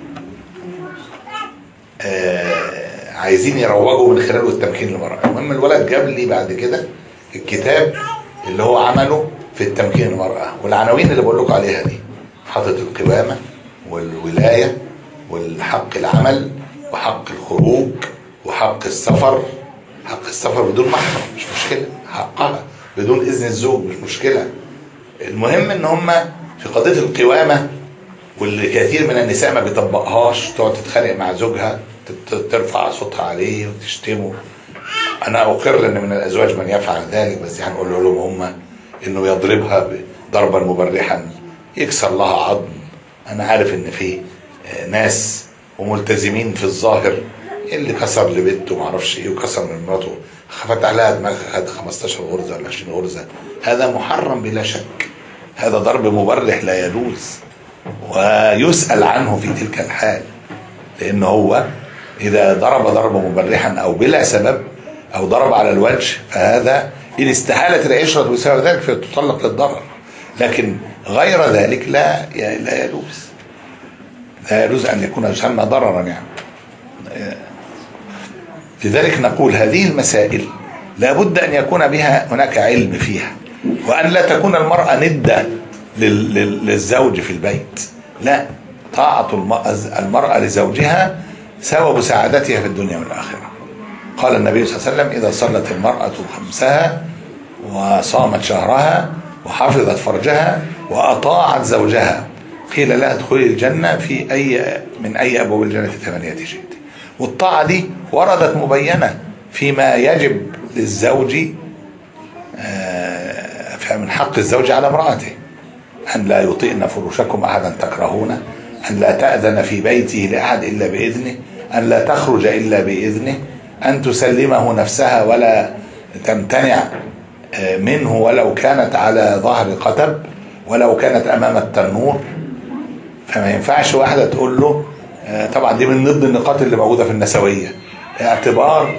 آه عايزين يروجوا من خلاله التمكين للمرأة. المهم الولد جاب لي بعد كده الكتاب اللي هو عمله في التمكين للمرأة والعناوين اللي بقول لكم عليها دي، حاطط القوامة والولاية والحق العمل وحق الخروج وحق السفر. حق السفر بدون محرم مش مشكلة، حقها بدون إذن الزوج مش مشكلة. المهم ان هم في قضية القوامة واللي كثير من النساء ما بيطبقهاش، تقعد تتخانق مع زوجها ترفع صوتها عليه وتشتمه. انا اقر ان من الازواج من يفعل ذلك، بس هنقول لهم هم انه يضربها ضربا مبرحا يكسر لها عظم. انا عارف ان في ناس وملتزمين في الظاهر اللي كسر لبنته ما اعرفش ايه وكسر من مراته فتح لها دماغها خد خمستاشر غرزه ولا عشرين غرزه، هذا محرم بلا شك، هذا ضرب مبرح لا يجوز ويسأل عنه في تلك الحال، لأنه هو إذا ضرب ضربا مبرحا أو بلا سبب أو ضرب على الوجه فهذا إن استحالت العشرة بسبب ذلك فتطلق للضرر، لكن غير ذلك لا لا يجوز لا يجوز أن يكون يسمى ضررا يعني. لذلك نقول هذه المسائل لابد أن يكون بها هناك علم فيها، وأن لا تكون المرأة ندة للزوج في البيت، لا، طاعة المرأة لزوجها سبب سعادتها في الدنيا والآخرة. قال النبي صلى الله عليه وسلم إذا صلت المرأة خمسها وصامت شهرها وحفظت فرجها وأطاعت زوجها قيل لا ادخلي الجنة في أي من أي أبواب الجنة ثمانية شئت. والطاعة دي وردت مبينة فيما يجب للزوج من حق الزوج على امرأته، أن لا يطئن فرشكم أحدا تكرهونه، أن لا تأذن في بيته لأحد إلا بإذنه، أن لا تخرج إلا بإذنه، أن تسلمه نفسها ولا تمتنع منه ولو كانت على ظهر قتب ولو كانت أمام التنور. فما ينفعش واحدة تقول له، طبعا دي من ضمن النقاط اللي موجودة في النسوية، اعتبار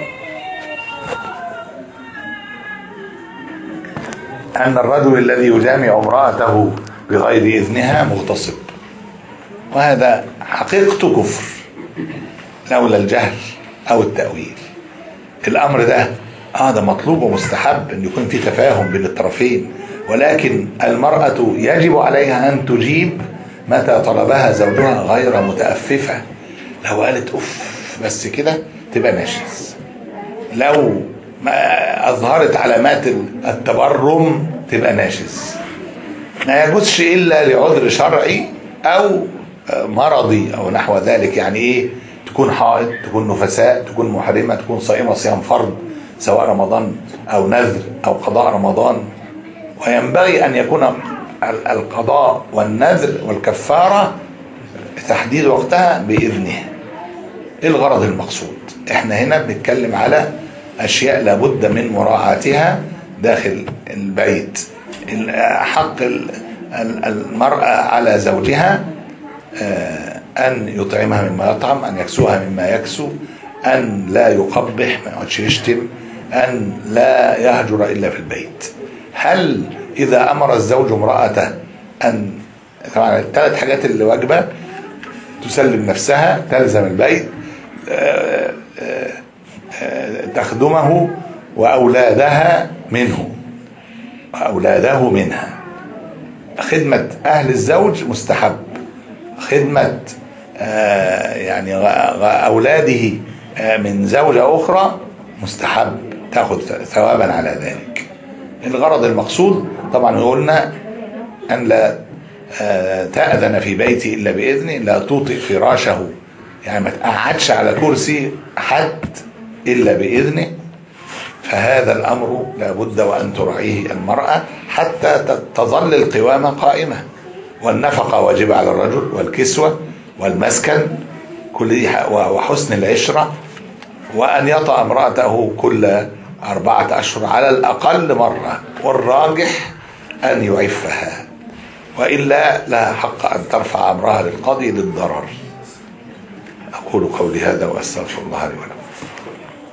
أن الرجل الذي يجامع امرأته بغير إذنها مغتصب، وهذا حقيقته كفر لولا الجهل أو التأويل. الأمر ده آه ده مطلوب ومستحب أن يكون في تفاهم بين الطرفين، ولكن المرأة يجب عليها أن تجيب متى طلبها زوجها غير متأففة. لو قالت أف بس كده تبقى ناشز، لو ما أظهرت علامات التبرم تبقى ناشز. ما يجوزش إلا لعذر شرعي أو مرضي أو نحو ذلك. يعني إيه؟ تكون حائض، تكون نفساء، تكون محرمة، تكون صائمة صيام فرض سواء رمضان أو نذر أو قضاء رمضان. وينبغي أن يكون القضاء والنذر والكفارة تحديد وقتها بإذنه. الغرض المقصود احنا هنا بنتكلم على أشياء لابد من مراعاتها داخل البيت. حق المرأة على زوجها أن يطعمها مما يطعم، أن يكسوها مما يكسو، أن لا يقبح، ما يقعدش يشتم، أن لا يهجر إلا في البيت. هل إذا أمر الزوج امرأته أن، طبعا الثلاث حاجات اللي واجبة، تسلم نفسها، تلزم البيت، تخدمه، وأولادها منه وأولاده منها. خدمة أهل الزوج مستحب، خدمة يعني أولاده من زوجة أخرى مستحب، تأخذ ثوابا على ذلك. الغرض المقصود طبعا قلنا أن لا تأذن في بيتي إلا بإذنه، لا توطئ فراشه، يعني ما تقعدش على كرسي حد إلا بإذنه. فهذا الأمر لابد وأن تراعيه المرأة حتى تظل القوامة قائمة. والنفقة واجبة على الرجل، والكسوة والمسكن كل وحسن العشرة، وأن يطأ امرأته كل أربعة أشهر على الأقل مرة، والراجح أن يعفها. وإلا لا حق أن ترفع أمرها للقاضي للضرر. أقول قولي هذا وأستغفر الله لي ولكم.